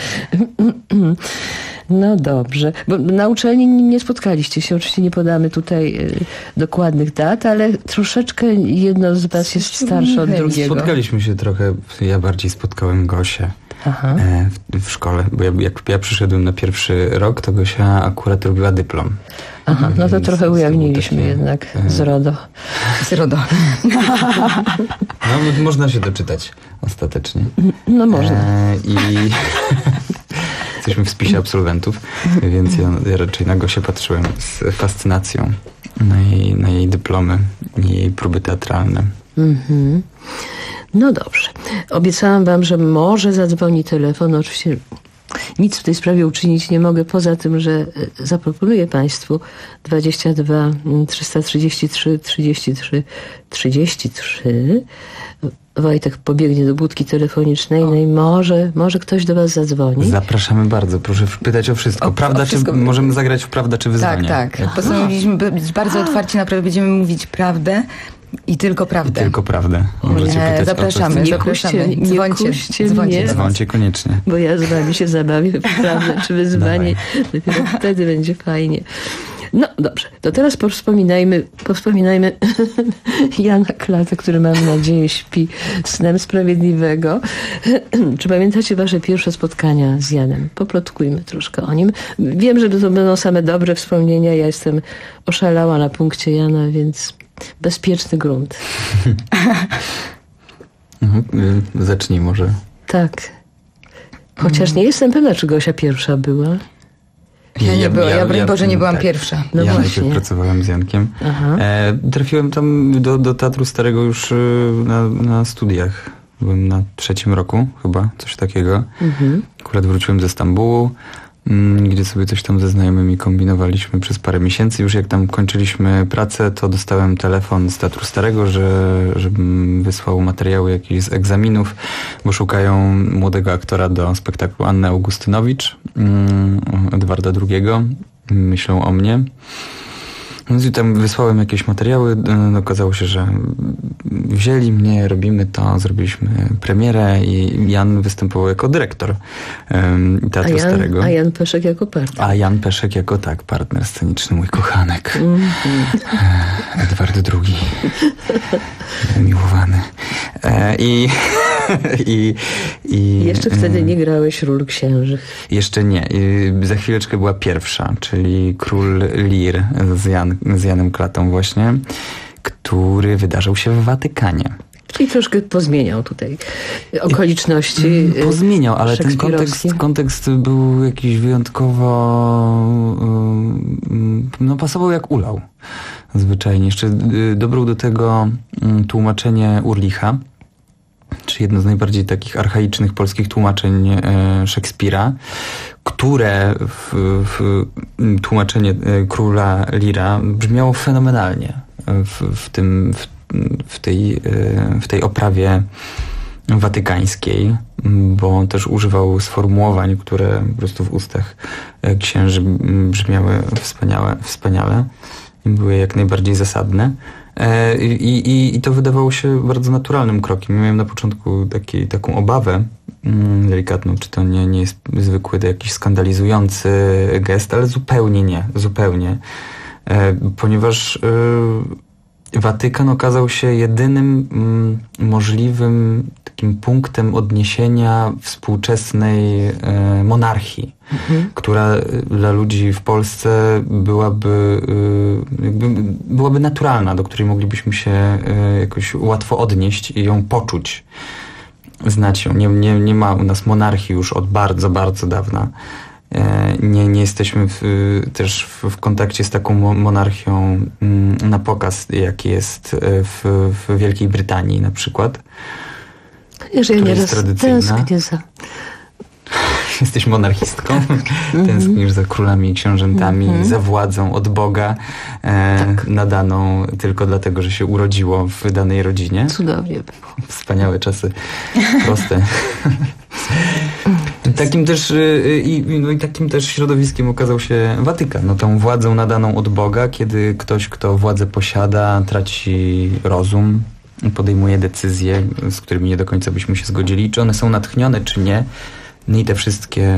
No dobrze. Bo na uczelni nie spotkaliście się. Oczywiście nie podamy tutaj y, dokładnych dat, ale troszeczkę jedno z was jest starsze od drugiego. Spotkaliśmy się trochę. Ja bardziej spotkałem Gosię. Aha. E, w, w szkole, bo ja, jak ja przyszedłem na pierwszy rok, to Gosia akurat robiła dyplom. Aha, no to trochę ujawniliśmy takie, jednak e... z RODO. Z RODO. No, można się doczytać ostatecznie. No można. E, I jesteśmy w spisie absolwentów, więc ja, ja raczej na Gosię patrzyłem z fascynacją na jej, na jej dyplomy i jej próby teatralne. Mhm. No dobrze. Obiecałam wam, że może zadzwoni telefon. Oczywiście nic w tej sprawie uczynić nie mogę, poza tym, że zaproponuję państwu dwadzieścia dwa trzysta trzydzieści trzy trzydzieści trzy trzydzieści trzy. Wojtek pobiegnie do budki telefonicznej, no i może, może ktoś do was zadzwoni. Zapraszamy bardzo, proszę pytać o wszystko. O, prawda, o wszystko. czy możemy zagrać w prawda czy wyzwanie? Tak, tak. Postanowiliśmy być bardzo otwarci, naprawdę będziemy mówić prawdę i tylko prawdę. I tylko prawdę. Możecie E, pytać zapraszamy, Nie zapraszamy. kuście, nie Dzwońcie, kuście dzwońcie. mnie. Dzwońcie koniecznie. Bo ja z wami się zabawię w prawdę czy wyzwanie. Dopiero wtedy będzie fajnie. No dobrze, to teraz powspominajmy, powspominajmy Jana Klatę, który mam nadzieję śpi snem sprawiedliwego. Czy pamiętacie wasze pierwsze spotkania z Janem? Poplotkujmy troszkę o nim. Wiem, że to będą same dobre wspomnienia. Ja jestem oszalała na punkcie Jana, więc bezpieczny grunt. Mhm, zacznij może. Tak. Chociaż nie jestem pewna, czy Gosia pierwsza była. Ja nie byłam, ja, broń Boże, nie byłam tak. pierwsza. No ja właśnie. najpierw pracowałem z Jankiem. Aha. E, trafiłem tam do, do Teatru Starego już e, na, na studiach. Byłem na trzecim roku chyba, coś takiego. Mhm. Akurat wróciłem ze Stambułu, mm, gdzie sobie coś tam ze znajomymi kombinowaliśmy przez parę miesięcy. Już jak tam kończyliśmy pracę, to dostałem telefon z Teatru Starego, że, żebym wysłał materiały jakieś z egzaminów, bo szukają młodego aktora do spektaklu Anny Augustynowicz, mm, Edwarda drugiego. Myślą o mnie. Więc tam wysłałem jakieś materiały, no, okazało się, że wzięli mnie, robimy to, zrobiliśmy premierę i Jan występował jako dyrektor um, Teatru a Jan, Starego. A Jan Peszek jako partner. A Jan Peszek jako tak, partner sceniczny, mój kochanek. Mm-hmm. Edward drugi. Miłowany. E, I... I, i jeszcze wtedy nie grałeś ról księżych. Jeszcze nie. I za chwileczkę była pierwsza, czyli Król Lear z, Jan, z Janem Klatą właśnie, który wydarzał się w Watykanie. Czyli troszkę pozmieniał tutaj okoliczności. Pozmieniał, ale ten kontekst, kontekst był jakiś wyjątkowo... no pasował jak ulał. Zwyczajnie. Jeszcze dobrał do tego tłumaczenie Urlicha, czy jedno z najbardziej takich archaicznych polskich tłumaczeń e, Szekspira, które w, w tłumaczenie e, Króla Leara brzmiało fenomenalnie w, w, tym, w, w, tej, e, w tej oprawie watykańskiej, bo on też używał sformułowań, które po prostu w ustach e, księży brzmiały wspaniale, wspaniale i były jak najbardziej zasadne. I, i, I to wydawało się bardzo naturalnym krokiem. Miałem na początku taki, taką obawę mm, delikatną, czy to nie, nie jest zwykły jakiś skandalizujący gest, ale zupełnie nie, zupełnie. E, ponieważ e, Watykan okazał się jedynym mm, możliwym takim punktem odniesienia współczesnej e, monarchii, mhm. która dla ludzi w Polsce byłaby, e, jakby, byłaby naturalna, do której moglibyśmy się e, jakoś łatwo odnieść i ją poczuć, znać ją. Nie, nie, nie ma u nas monarchii już od bardzo, bardzo dawna. Nie, nie jesteśmy w, też w, w kontakcie z taką monarchią mm, na pokaz, jak jest w, w Wielkiej Brytanii na przykład. Wiesz, ja nieraz tęsknię za... Jesteś monarchistką, tęsknisz za królami i książętami, mm-hmm. za władzą od Boga, e, tak. nadaną tylko dlatego, że się urodziło w danej rodzinie. Cudownie było. Wspaniałe czasy, proste. Takim też i, no i takim też środowiskiem okazał się Watykan. No, tą władzą nadaną od Boga, kiedy ktoś, kto władzę posiada, traci rozum, podejmuje decyzje, z którymi nie do końca byśmy się zgodzili, czy one są natchnione, czy nie. No i te wszystkie y,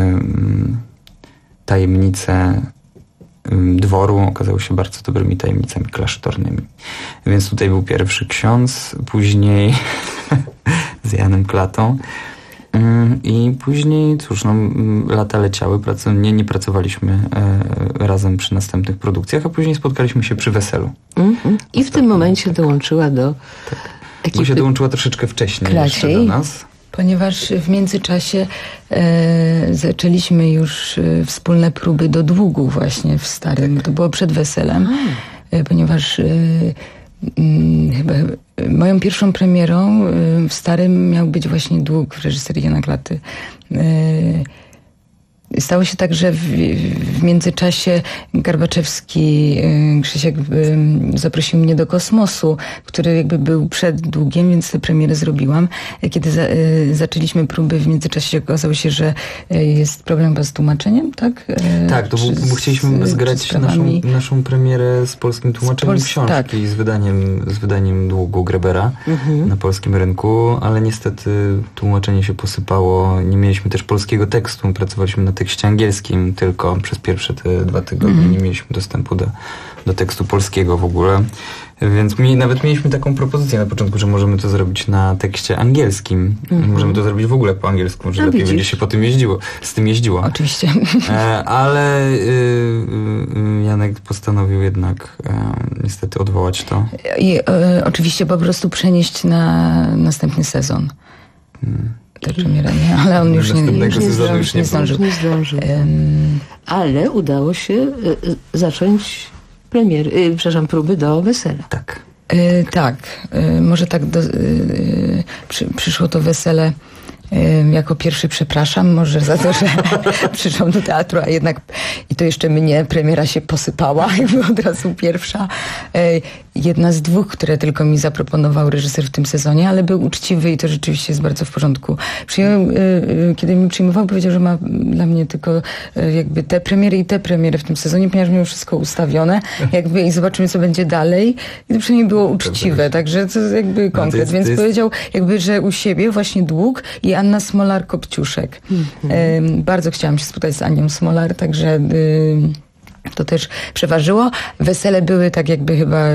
tajemnice y, dworu okazały się bardzo dobrymi tajemnicami klasztornymi. Więc tutaj był pierwszy ksiądz, później z Janem Klatą. I później, cóż, no, lata leciały, prac- nie, nie pracowaliśmy e, razem przy następnych produkcjach, a później spotkaliśmy się przy weselu. Mm-hmm. I w tym momencie dołączyła do tak. ekipy. Bo się dołączyła troszeczkę wcześniej Klaciej. jeszcze do nas. Ponieważ w międzyczasie e, zaczęliśmy już e, wspólne próby do długu właśnie w Starym. To było przed weselem, e, ponieważ e, Chyba moją pierwszą premierą w Starym miał być właśnie Dług w reżyserii Jana Klaty. stało się tak, że w, w międzyczasie Garbaczewski, Krzysiek zaprosił mnie do Kosmosu, który jakby był przed długiem, więc tę premierę zrobiłam. Kiedy za, zaczęliśmy próby, w międzyczasie okazało się, że jest problem z tłumaczeniem, tak? Tak, to Czy bo chcieliśmy z, zgrać naszą, naszą premierę z polskim tłumaczeniem z książki, tak. z wydaniem, z wydaniem długu Grebera mhm. na polskim rynku, ale niestety tłumaczenie się posypało. Nie mieliśmy też polskiego tekstu, pracowaliśmy na tekście angielskim tylko przez pierwsze te dwa tygodnie. Mhm. Nie mieliśmy dostępu do, do tekstu polskiego w ogóle. Więc mi, nawet mieliśmy taką propozycję na początku, że możemy to zrobić na tekście angielskim. Mhm. Możemy to zrobić w ogóle po angielsku, że no, lepiej widzisz. Będzie się po tym jeździło, z tym jeździło. Oczywiście. E, ale y, y, Janek postanowił jednak e, niestety odwołać to. I e, oczywiście po prostu przenieść na następny sezon. Hmm. Tę premierę, nie? Ale on już nie, już nie, zdążył, już nie zdążył. Nie zdążył. Um, ale udało się y, zacząć premiery, y, przepraszam, próby do wesela. Tak. Y, tak. Y, może tak do, y, przy, przyszło to wesele y, jako pierwszy, przepraszam, może za to, że przyszłam do teatru, a jednak i to jeszcze mnie premiera się posypała, jakby od razu pierwsza. Y, jedna z dwóch, które tylko mi zaproponował reżyser w tym sezonie, ale był uczciwy i to rzeczywiście jest bardzo w porządku. Przyjął, y, y, kiedy mi przyjmował, powiedział, że ma dla mnie tylko y, jakby te premiery i te premiery w tym sezonie, ponieważ miał wszystko ustawione, jakby i zobaczymy, co będzie dalej. I to przynajmniej było uczciwe, także to jakby konkret. No to jest, Więc to jest... powiedział jakby, że u siebie właśnie Dług i Anna Smolar-Kopciuszek. Mm-hmm. Y, bardzo chciałam się spotkać z Anią Smolar, także... Y, to też przeważyło. Wesele były tak jakby chyba,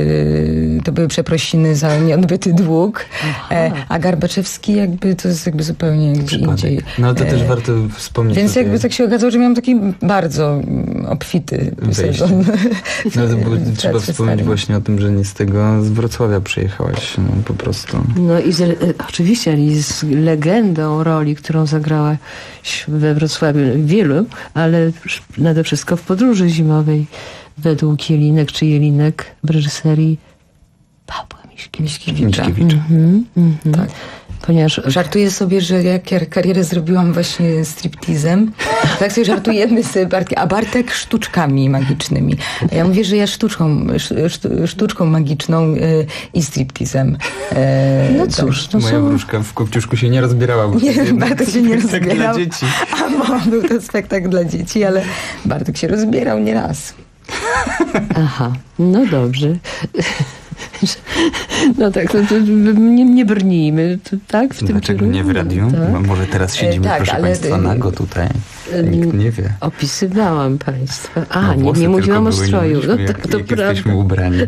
yy, to były przeprosiny za nieodbyty dług, e, a Garbaczewski jakby to jest jakby zupełnie gdzie indziej. No to też e, warto wspomnieć. Więc jakby tak się okazało, że miałam taki bardzo obfity sezon. No to było, trzeba wspomnieć właśnie o tym, że nie z tego, z Wrocławia przyjechałaś no, po prostu. No i z, oczywiście, ale z legendą roli, którą zagrałaś we Wrocławiu wielu, ale nade wszystko w podróży zimowej według Jelinek czy Jelinek w reżyserii Pawła Miśkiewicza. Miśkiewicza. Mm-hmm, mm-hmm. Tak. Ponieważ żartuję sobie, że jak karierę zrobiłam właśnie striptizem, tak sobie żartujemy sobie Bartek, a Bartek sztuczkami magicznymi. A ja mówię, że ja sztuczką, sztuczką magiczną y, i striptizem. E, no cóż. No Moja są... wróżka w Kopciuszku się nie rozbierała. Bo nie, Bartek się nie rozbierał. Dla dzieci. A bo był to spektakl dla dzieci, ale Bartek się rozbierał nieraz. Aha, no dobrze. No tak, no to nie, nie brnijmy, to, tak? W Dlaczego tym nie w radiu? Tak. Może teraz siedzimy, e, tak, proszę Państwa, nago tutaj. Nikt nie wie. Opisywałam Państwa. A, no, nie, nie mówiłam o stroju. No, jak, tak, to jak prawda. Jesteśmy ubrani.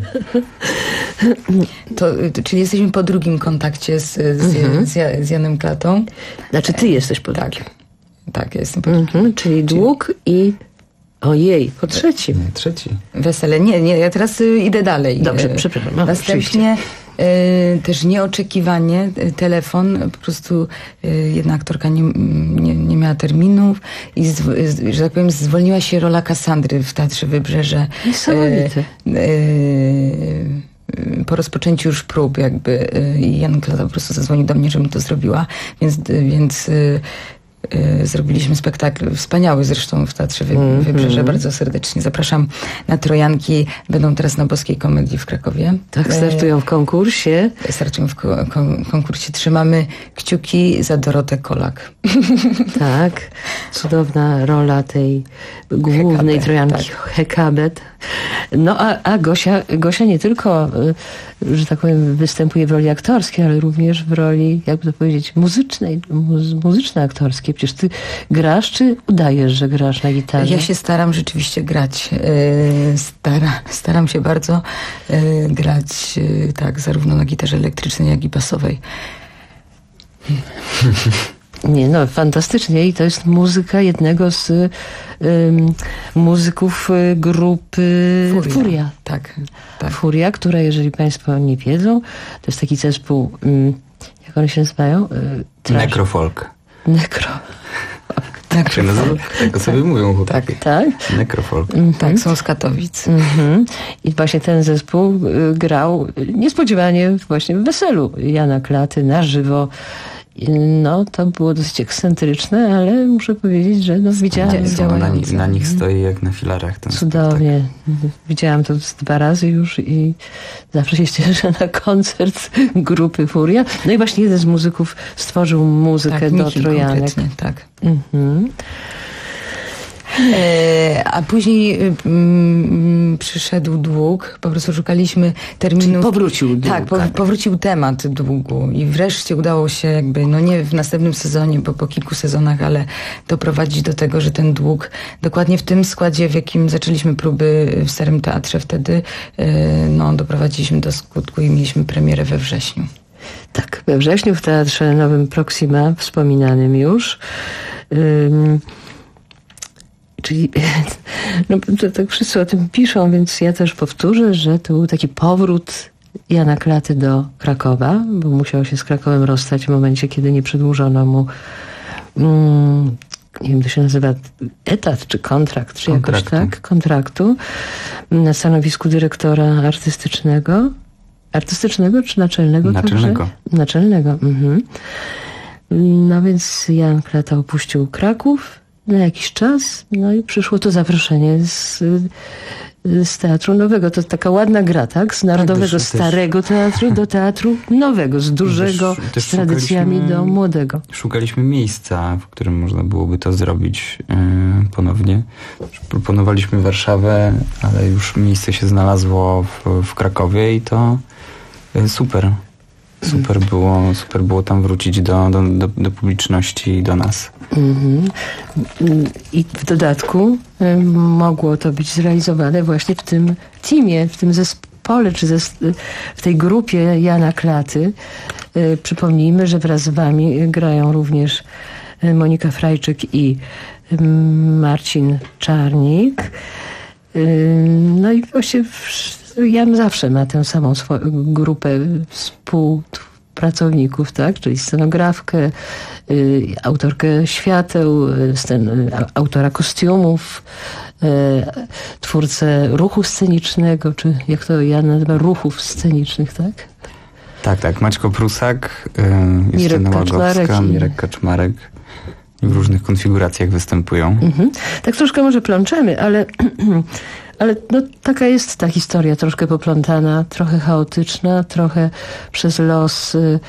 To, czyli jesteśmy po drugim kontakcie z, z, mhm. z, z Janem Klatą. Znaczy ty jesteś po tak. drugim. Tak, ja jestem po drugim. Mhm, czyli Dług i... Ojej, po trzecim. Nie, trzeci. Wesele. Nie, nie, ja teraz y, idę dalej. Dobrze, przepraszam. No, Następnie y, też nieoczekiwanie, y, telefon, po prostu y, jedna aktorka nie, nie, nie miała terminów i, zw, y, że tak powiem, zwolniła się rola Kasandry w Teatrze Wybrzeże. Niesamowite. Y, y, po rozpoczęciu już prób jakby i Jan Klata po prostu zadzwonił do mnie, żebym to zrobiła, więc, więc y, y, zrobiliśmy spektakl wspaniały zresztą w Teatrze Wy, mm-hmm. Wybrzeże. Bardzo serdecznie zapraszam na Trojanki. Będą teraz na Boskiej Komedii w Krakowie. Tak, startują w konkursie. Startują w ko- kon- konkursie. Trzymamy kciuki za Dorotę Kolak. Tak, cudowna rola tej głównej Hekabet, Trojanki, tak. Hekabet. No a, a Gosia, Gosia nie tylko, że tak powiem, występuje w roli aktorskiej, ale również w roli, jakby to powiedzieć, muzycznej, muzy- muzyczno-aktorskiej. Przecież ty grasz, czy udajesz, że grasz na gitarze? Ja się staram rzeczywiście grać. Stara, staram się bardzo grać, tak, zarówno na gitarze elektrycznej, jak i basowej. Nie, no fantastycznie i to jest muzyka jednego z y, muzyków y, grupy Furia. Furia. Tak, tak. Furia, która, jeżeli Państwo nie wiedzą, to jest taki zespół, y, jak one się nazywają? Y, Necrofolk. Nekro. Tak, się nazywa? Tak sobie mówią chłopaki. Tak, tak. Necrofolk. Mm-hmm. Tak, są z Katowic. Mm-hmm. I właśnie ten zespół y, grał niespodziewanie właśnie w weselu Jana Klaty na żywo. no to było dosyć ekscentryczne, ale muszę powiedzieć, że no, widziałam... Dzia- na, na nich stoi jak na filarach ten cudownie. Spektakl. Widziałam to dwa razy już i zawsze się cieszę na koncert grupy Furia. No i właśnie jeden z muzyków stworzył muzykę tak, do Michi Trojanek. Tak. Mhm. E, a później mm, przyszedł dług, po prostu szukaliśmy terminów. Czyli powrócił dług. Tak, po, powrócił temat długu i wreszcie udało się jakby, no nie w następnym sezonie, bo po kilku sezonach, ale doprowadzić do tego, że ten dług dokładnie w tym składzie, w jakim zaczęliśmy próby w Starym Teatrze wtedy, e, no doprowadziliśmy do skutku i mieliśmy premierę we wrześniu. Tak, we wrześniu w Teatrze Nowym Proxima, wspominanym już. Ym, Czyli no, to, tak wszyscy o tym piszą, więc ja też powtórzę, że to był taki powrót Jana Klaty do Krakowa, bo musiał się z Krakowem rozstać w momencie, kiedy nie przedłużono mu mm, nie wiem, to się nazywa etat, czy kontrakt, czy kontraktu. jakoś tak, kontraktu na stanowisku dyrektora artystycznego. Artystycznego czy naczelnego? Naczelnego. Także? Naczelnego. Mhm. No więc Jan Klata opuścił Kraków na jakiś czas, no i przyszło to zaproszenie z, z Teatru Nowego. To taka ładna gra, tak? Z Narodowego też, Starego też. Teatru do Teatru Nowego, z dużego, też, też z tradycjami do młodego. Szukaliśmy miejsca, w którym można byłoby to zrobić yy, ponownie. Proponowaliśmy Warszawę, ale już miejsce się znalazło w, w Krakowie i to yy, super. Super było, super było tam wrócić do, do, do, do publiczności i do nas. Mhm. I w dodatku y, mogło to być zrealizowane właśnie w tym teamie, w tym zespole, czy zes- w tej grupie Jana Klaty. Y, przypomnijmy, że wraz z wami grają również Monika Frajczyk i y, Marcin Czarnik. Y, no i właśnie w, Jan zawsze ma tę samą swoją grupę współpracowników, tak? Czyli scenografkę, y, autorkę świateł, y, scen, y, autora kostiumów, y, twórcę ruchu scenicznego, czy jak to Jan nazywa, ruchów scenicznych, tak? Tak, tak. Maćko Prusak, y, Justyna Łagowska, Mirek Kaczmarek. I w różnych konfiguracjach występują. Mhm. Tak troszkę może plączemy, ale... Ale no, taka jest ta historia, troszkę poplątana, trochę chaotyczna, trochę przez los, y,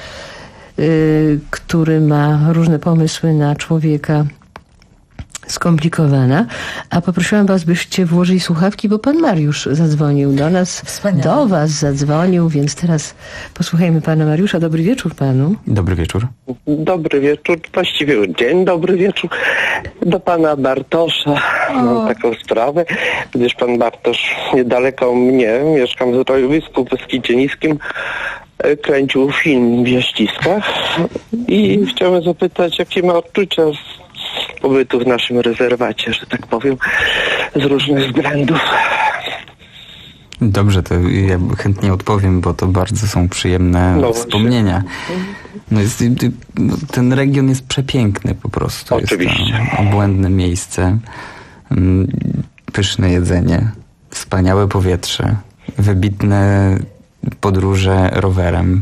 y, który ma różne pomysły na człowieka, skomplikowana. A poprosiłam was, byście włożyli słuchawki, bo pan Mariusz zadzwonił do nas. Wspaniale. Do was zadzwonił, więc teraz posłuchajmy pana Mariusza. Dobry wieczór panu. Dobry wieczór. Dobry wieczór, właściwie dzień dobry wieczór. Do pana Bartosza mam taką sprawę, gdyż pan Bartosz niedaleko mnie, mieszkam w Zdrojowisku w Beskidzie Niskim, kręcił film w Jaściskach i chciałem zapytać, jakie ma odczucia z pobytu w naszym rezerwacie, że tak powiem, z różnych względów. Dobrze, to ja chętnie odpowiem, bo to bardzo są przyjemne no wspomnienia. No jest, ten region jest przepiękny po prostu. Oczywiście. Jest to obłędne miejsce, pyszne jedzenie, wspaniałe powietrze, wybitne podróże rowerem.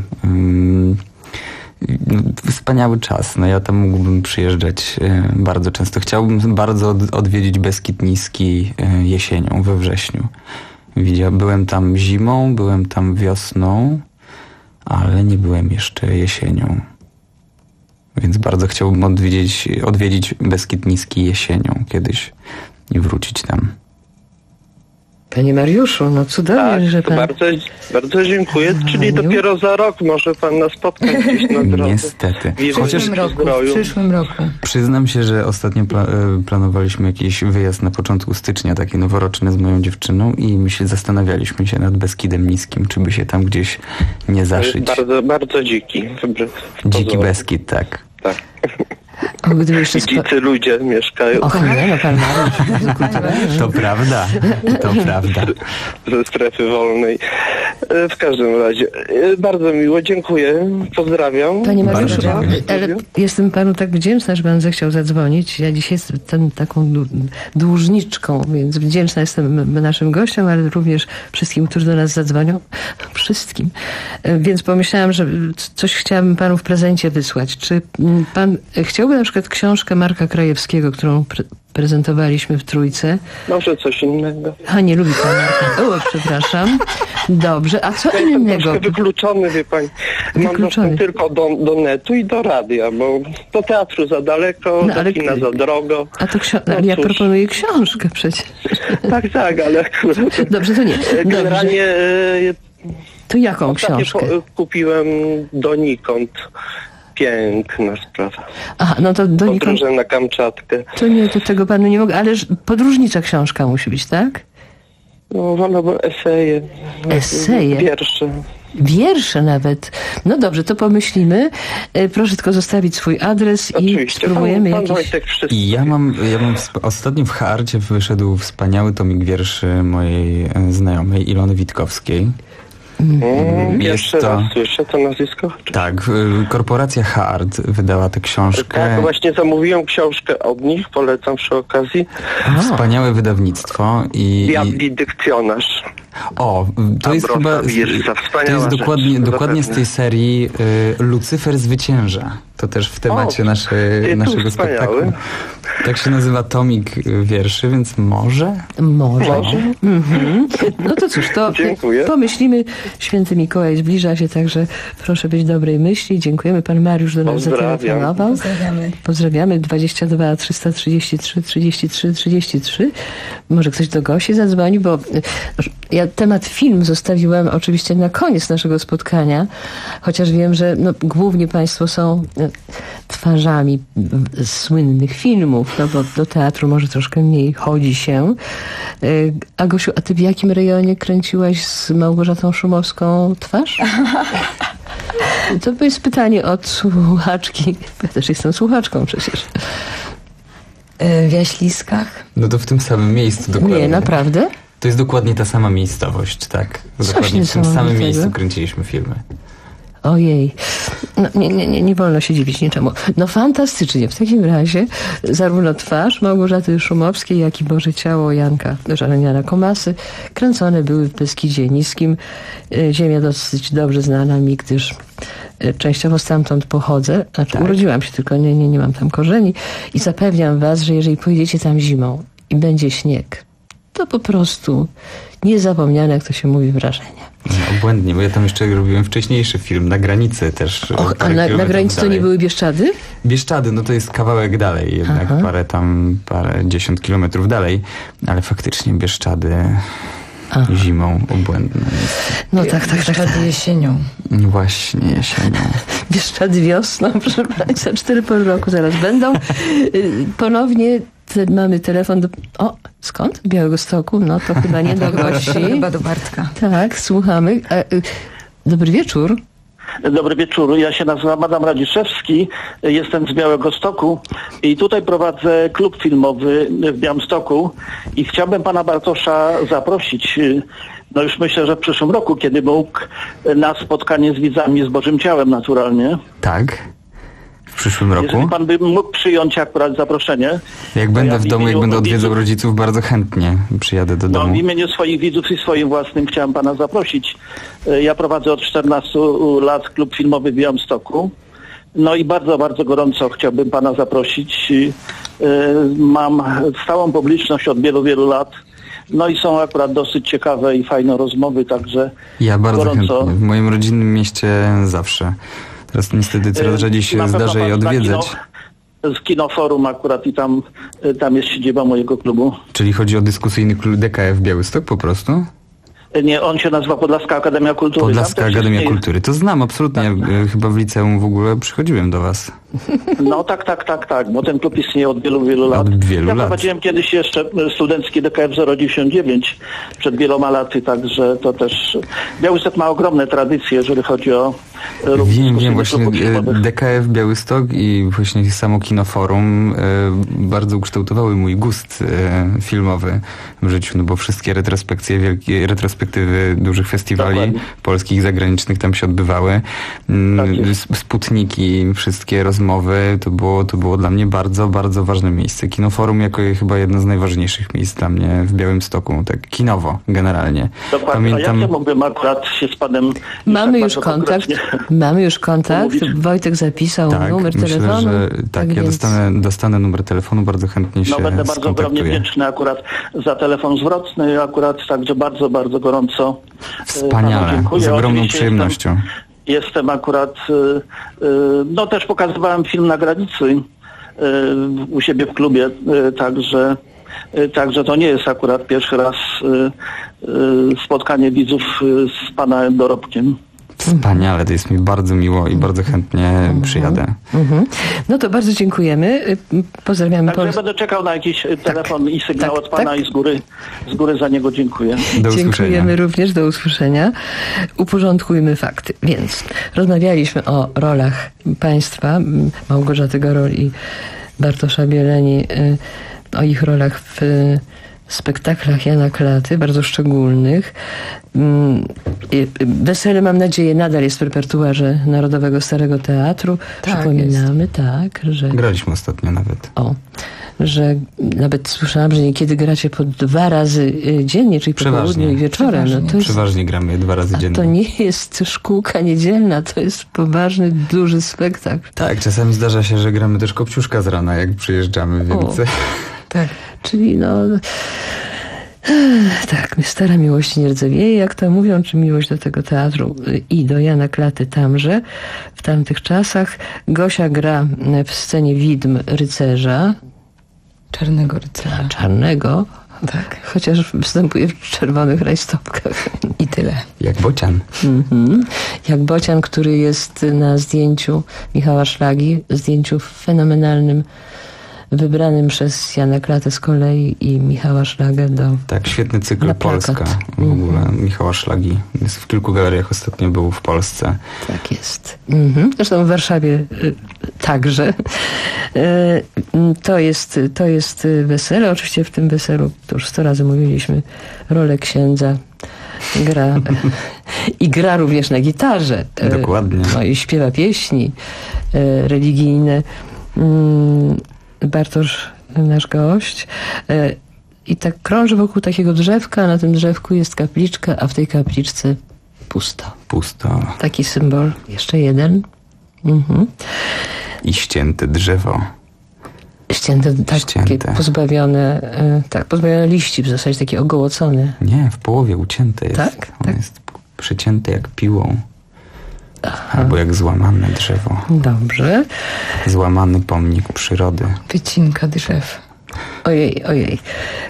Wspaniały czas. No ja tam mógłbym przyjeżdżać bardzo często. Chciałbym bardzo odwiedzić Beskid Niski jesienią, we wrześniu. Widziałem, byłem tam zimą, byłem tam wiosną, ale nie byłem jeszcze jesienią. Więc bardzo chciałbym odwiedzić, odwiedzić Beskid Niski jesienią kiedyś i wrócić tam. Panie Mariuszu, no cudownie, tak, że pan... Bardzo, bardzo dziękuję, czyli dopiero za rok może pan nas spotkać gdzieś na drodze. Niestety. W przyszłym roku. W przyszłym roku. Przyznam się, że ostatnio pla- planowaliśmy jakiś wyjazd na początku stycznia, taki noworoczny z moją dziewczyną i my się zastanawialiśmy się nad Beskidem Niskim, czy by się tam gdzieś nie zaszyć. Bardzo, bardzo dziki. Dziki Beskid, tak. Tak. O, gdyby jeszcze I dzicy ludzie mieszkają. Och, nie, no pan Mariusz. To prawda, to prawda. Ze strefy wolnej. E, W każdym razie, e, bardzo miło, dziękuję, pozdrawiam. Panie Mariuszu, Bardzo ale jestem panu tak wdzięczna, że pan zechciał zadzwonić. Ja dzisiaj jestem taką dłu- dłużniczką, więc wdzięczna jestem naszym gościom, ale również wszystkim, którzy do nas zadzwonią. Wszystkim. E, Więc pomyślałam, że c- coś chciałabym panu w prezencie wysłać. Czy mm, pan chciałby na przykład książkę Marka Krajewskiego, którą pre- prezentowaliśmy w Trójce? Może coś innego. A, nie lubi pan Marka. O, przepraszam. Dobrze, a co Ja jestem innego? troszkę wykluczony, wie pani. Mam Wykluczony. dostęp tylko do, do netu i do radia, bo do teatru za daleko, No, ale- do kina za drogo. A to ksio- No ale ja cóż. proponuję książkę przecież. Tak, tak, ale akurat... Dobrze, to nie. Generalnie e, To jaką ostatnio książkę? po, kupiłem donikąd. Piękna sprawa. Aha, no to donikąd. Podróże na Kamczatkę. To nie, to tego panu nie mogę, ale ż- podróżnicza książka musi być, tak? No, wolałbym eseje. Eseje? Wiersze. Wiersze nawet. No dobrze, to pomyślimy. E, Proszę tylko zostawić swój adres i Oczywiście. spróbujemy Pan, pan jakiś... Wojtek wszystko. I ja mam, ja mam wsp- ostatnio w Harcie wyszedł wspaniały tomik wierszy mojej e, znajomej Ilony Witkowskiej. Mm, Jest Jeszcze to- raz słyszę to nazwisko. Tak, y, korporacja Hart wydała tę książkę. Tak, właśnie zamówiłem książkę od nich, polecam przy okazji. Wspaniałe wydawnictwo i... i Diabli dykcjonarz. o, to jest Ambrosa chyba... Wirsa, To wspaniała jest rzecz, dokładnie, dokładnie z zapewne. tej serii y, Lucyfer zwycięża. To też w temacie O, nasze, tytuł naszego wspaniały. spektaklu. Tak się nazywa tomik y, wierszy, więc może... Może. Może. Mhm. No to cóż, to Dziękuję. pomyślimy. Święty Mikołaj zbliża się, także proszę być dobrej myśli. Dziękujemy. Pan Mariusz do nas Pozdrawiam. zatelefonował. Pozdrawiamy. Pozdrawiamy. dwadzieścia dwa trzysta trzydzieści trzy trzydzieści trzy trzydzieści trzy. Może ktoś do Gosi zadzwoni, bo y, ja temat film zostawiłam oczywiście na koniec naszego spotkania, chociaż wiem, że no, głównie państwo są y, twarzami y, słynnych filmów, no bo do teatru może troszkę mniej chodzi się. Y, Agosiu, a ty w jakim rejonie kręciłaś z Małgorzatą Szumowską twarz? To jest pytanie od słuchaczki. Ja też jestem słuchaczką przecież. E, W Jaśliskach. No to w tym samym miejscu dokładnie. Nie, naprawdę? To jest dokładnie ta sama miejscowość, tak. Coś Dokładnie w tym samym niesamowitego. miejscu kręciliśmy filmy. Ojej. No, nie, nie, nie, nie wolno się dziwić niczemu. No fantastycznie. W takim razie zarówno twarz Małgorzaty Szumowskiej, jak i Boże Ciało Janka Żareniana Komasy kręcone były w Beskidzie Niskim. E, Ziemia dosyć dobrze znana mi, gdyż e, częściowo stamtąd pochodzę. Znaczy Tak. urodziłam się, tylko nie, nie, nie mam tam korzeni. I zapewniam was, że jeżeli pojedziecie tam zimą i będzie śnieg, to po prostu niezapomniane, jak to się mówi, wrażenie. No, obłędnie, bo ja tam jeszcze robiłem wcześniejszy film, Na granicy też. Och, a parę na, na kilometrów granicy to dalej. nie były Bieszczady? Bieszczady, no to jest kawałek dalej, jednak Aha. parę tam, parę dziesiąt kilometrów dalej, ale faktycznie Bieszczady Aha. zimą obłędne. No tak, tak, tak. Bieszczady jesienią. Właśnie jesienią. Bieszczady wiosną, proszę Państwa, cztery pory roku zaraz będą. Y, Ponownie te, mamy telefon do... O, skąd? Białegostoku? No to chyba nie do gości. Chyba do Bartka. Tak, słuchamy. A, y, dobry wieczór. Dobry wieczór, ja się nazywam Adam Radziszewski, jestem z Białegostoku i tutaj prowadzę klub filmowy w Białymstoku i chciałbym pana Bartosza zaprosić, no już myślę, że w przyszłym roku, kiedy mógł, na spotkanie z widzami, z Bożym Ciałem naturalnie. Tak? W przyszłym roku? Jeżeli pan by mógł przyjąć akurat zaproszenie. Jak to będę ja w domu, jak imieniu będę odwiedzał widzów- rodziców, bardzo chętnie przyjadę do No, domu. w imieniu swoich widzów i swoim własnym chciałem pana zaprosić. E, Ja prowadzę od czternastu lat klub filmowy w Białymstoku. No i bardzo, bardzo gorąco chciałbym pana zaprosić. E, Mam stałą publiczność od wielu, wielu lat. No i są akurat dosyć ciekawe i fajne rozmowy, także Ja bardzo gorąco. chętnie. W moim rodzinnym mieście zawsze. Teraz niestety coraz rzadziej Na się pewno zdarza je pan zna odwiedzać. Kino, z Kinoforum akurat i tam, tam jest siedziba mojego klubu. Czyli chodzi o dyskusyjny klub D K F Białystok po prostu? Nie, on się nazywa Podlaska Akademia Kultury. Tam Podlaska też Akademia istnieje- Kultury. To znam absolutnie. E, Chyba w liceum w ogóle przychodziłem do was. No tak, tak, tak, tak, bo ten klub istnieje od wielu, wielu lat. Od wielu ja lat. prowadziłem kiedyś jeszcze studencki D K F zero dziewięćdziesiąt dziewięć przed wieloma laty, także to też... Białystok ma ogromne tradycje, jeżeli chodzi o... Wiem, wiem, właśnie D K F Białystok i właśnie samo Kinoforum e, bardzo ukształtowały mój gust e, filmowy w życiu, no bo wszystkie retrospekcje, wielkie retrospektywy dużych festiwali Dokładnie. polskich, zagranicznych tam się odbywały. Mm, Tak Sputniki, wszystkie rozmowy, to było, to było dla mnie bardzo, bardzo ważne miejsce. Kinoforum jako chyba jedno z najważniejszych miejsc dla mnie w Białymstoku, tak kinowo generalnie. Dokładnie, Pamiętam... a jak ja mógłbym akurat się z panem... Mamy tak już bardzo kontakt. konkretnie Mamy już kontakt. Mówić? Wojtek zapisał Tak, numer myślę, telefonu. że tak, ja więc... dostanę, dostanę numer telefonu, bardzo chętnie się No będę bardzo ogromnie skontaktuję. wdzięczny akurat za telefon zwrotny, akurat także bardzo, bardzo gorąco e, Wspaniale, panu dziękuję. z ogromną Oczywiście przyjemnością. Jestem, jestem akurat, e, e, no też pokazywałem film Na granicy e, u siebie w klubie, e, także, e, także to nie jest akurat pierwszy raz e, e, spotkanie widzów e, z pana dorobkiem. Wspaniale, to jest mi bardzo miło i bardzo chętnie przyjadę. Mhm. No to bardzo dziękujemy. Y, Pozdrawiamy Także Polskę. będę czekał na jakiś e, telefon i sygnał tak, od pana tak. i z góry, z góry za niego dziękuję. Do usłyszenia. Dziękujemy również, do usłyszenia. Uporządkujmy fakty. Więc rozmawialiśmy o rolach państwa, m, Małgorzaty Gorol i Bartosza Bieleni, y, o ich rolach w y, spektaklach Jana Klaty, bardzo szczególnych. Mm, y, y, Wesele, mam nadzieję, nadal jest w repertuarze Narodowego Starego Teatru. Tak, Przypominamy, tak, że... Graliśmy ostatnio nawet. O, że nawet słyszałam, że niekiedy gracie po dwa razy y, dziennie, czyli po południu i wieczorem. No to jest, Przeważnie gramy dwa razy a dziennie. to nie jest szkółka niedzielna, to jest poważny, duży spektakl. Tak, czasami zdarza się, że gramy też Kopciuszka z rana, jak przyjeżdżamy, więc... O. Tak, czyli no... Tak, stara miłość nie rdzewieje, jak to mówią, czy miłość do tego teatru i do Jana Klaty tamże. W tamtych czasach Gosia gra w scenie Widm rycerza. Czarnego rycerza. Czarnego. Tak. Chociaż występuje w czerwonych rajstopkach. I tyle. Jak Bocian. Mhm. Jak Bocian, który jest na zdjęciu Michała Szlagi, zdjęciu fenomenalnym, wybranym przez Jana Klatę z kolei i Michała Szlagę do... Tak, świetny cykl na plakat. Polska w ogóle. Michała Szlagi. Jest w kilku galeriach, ostatnio był w Polsce. Tak jest. Mhm. Zresztą w Warszawie y, także. Y, to, jest, to jest wesele. Oczywiście w tym weselu, to już sto razy mówiliśmy, rolę księdza gra i gra również na gitarze. Y, Dokładnie. No i śpiewa pieśni y, religijne. Y, Bartosz, nasz gość. Y, I tak krąży wokół takiego drzewka, na tym drzewku jest kapliczka, a w tej kapliczce pusto. Pusto. Taki symbol. Jeszcze jeden. Mhm. I ścięte drzewo. Ścięte, tak, takie pozbawione, e, tak, pozbawione liści, w zasadzie takie ogołocone. Nie, w połowie ucięte jest. Tak? On tak. jest przecięte jak piłą. Aha. Albo jak złamane drzewo. Dobrze. Złamany pomnik przyrody. Wycinka drzew. Ojej, ojej.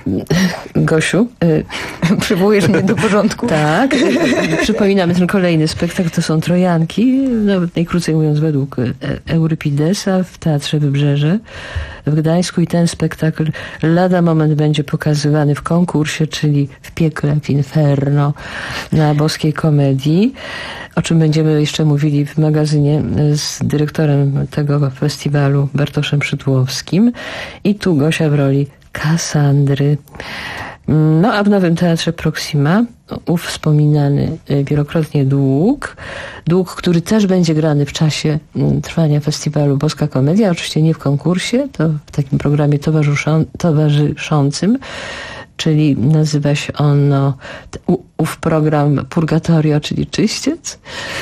Gosiu, y, przywołujesz mnie do porządku. Tak. Przypominamy ten kolejny spektakl, to są Trojanki, nawet najkrócej mówiąc według Eurypidesa w Teatrze Wybrzeże w Gdańsku i ten spektakl lada moment będzie pokazywany w konkursie, czyli w piekle, w Inferno na Boskiej Komedii, o czym będziemy jeszcze mówili w magazynie z dyrektorem tego festiwalu Bartoszem Szydłowskim i tu Gosia w roli Kasandry. No a w Nowym Teatrze Proxima ów wspominany wielokrotnie dług, dług, który też będzie grany w czasie trwania festiwalu Boska Komedia, oczywiście nie w konkursie, to w takim programie towarzyszą, towarzyszącym, czyli nazywa się ono ów program Purgatorio, czyli Czyściec.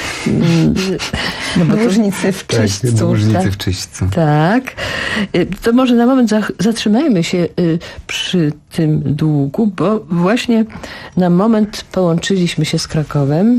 No bo Dłużnicy w Czyśćcu. Tak, Dłużnicy w Czyśćcu. Tak. To może na moment zatrzymajmy się przy tym długu, bo właśnie na moment połączyliśmy się z Krakowem.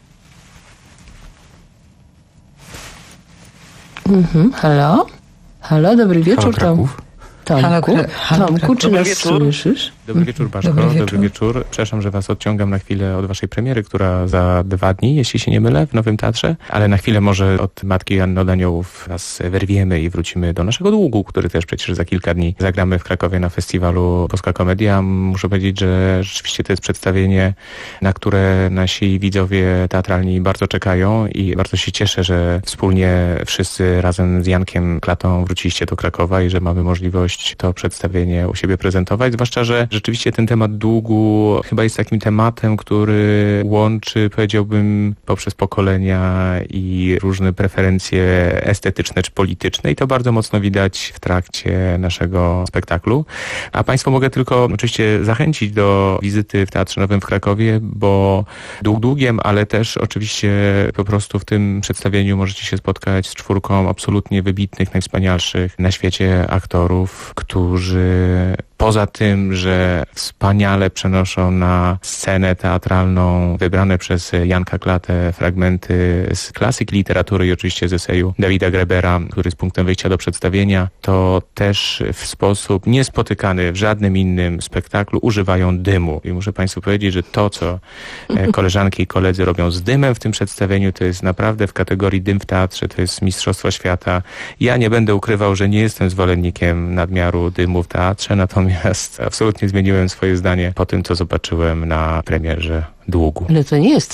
Mhm. Halo? Halo, dobry wieczór. Halo, Kraków. Tomku, Halo, halo, Tomku, czy Dobry nas wieczór. słyszysz? Dobry wieczór, Baszko. Dobry wieczór. Dobry wieczór. Przepraszam, że was odciągam na chwilę od waszej premiery, która za dwa dni, jeśli się nie mylę, w Nowym Teatrze. Ale na chwilę może od Matki Joanny od Aniołów was wyrwiemy i wrócimy do naszego długu, który też przecież za kilka dni zagramy w Krakowie na festiwalu Polska Komedia. Muszę powiedzieć, że rzeczywiście to jest przedstawienie, na które nasi widzowie teatralni bardzo czekają i bardzo się cieszę, że wspólnie wszyscy razem z Jankiem Klatą wróciliście do Krakowa i że mamy możliwość to przedstawienie u siebie prezentować. Zwłaszcza, że rzeczywiście ten temat długu chyba jest takim tematem, który łączy, powiedziałbym, poprzez pokolenia i różne preferencje estetyczne czy polityczne i to bardzo mocno widać w trakcie naszego spektaklu. A Państwo mogę tylko oczywiście zachęcić do wizyty w Teatrze Nowym w Krakowie, bo dług długiem, ale też oczywiście po prostu w tym przedstawieniu możecie się spotkać z czwórką absolutnie wybitnych, najwspanialszych na świecie aktorów, którzy poza tym, że wspaniale przenoszą na scenę teatralną wybrane przez Janka Klatę fragmenty z klasyki literatury i oczywiście z eseju Dawida Grebera, który jest punktem wyjścia do przedstawienia, to też w sposób niespotykany w żadnym innym spektaklu używają dymu. I muszę Państwu powiedzieć, że to, co koleżanki i koledzy robią z dymem w tym przedstawieniu, to jest naprawdę w kategorii dym w teatrze, to jest mistrzostwo świata. Ja nie będę ukrywał, że nie jestem zwolennikiem nadmiaru dymu w teatrze, natomiast Natomiast absolutnie zmieniłem swoje zdanie po tym, co zobaczyłem na premierze Długu. Ale to nie jest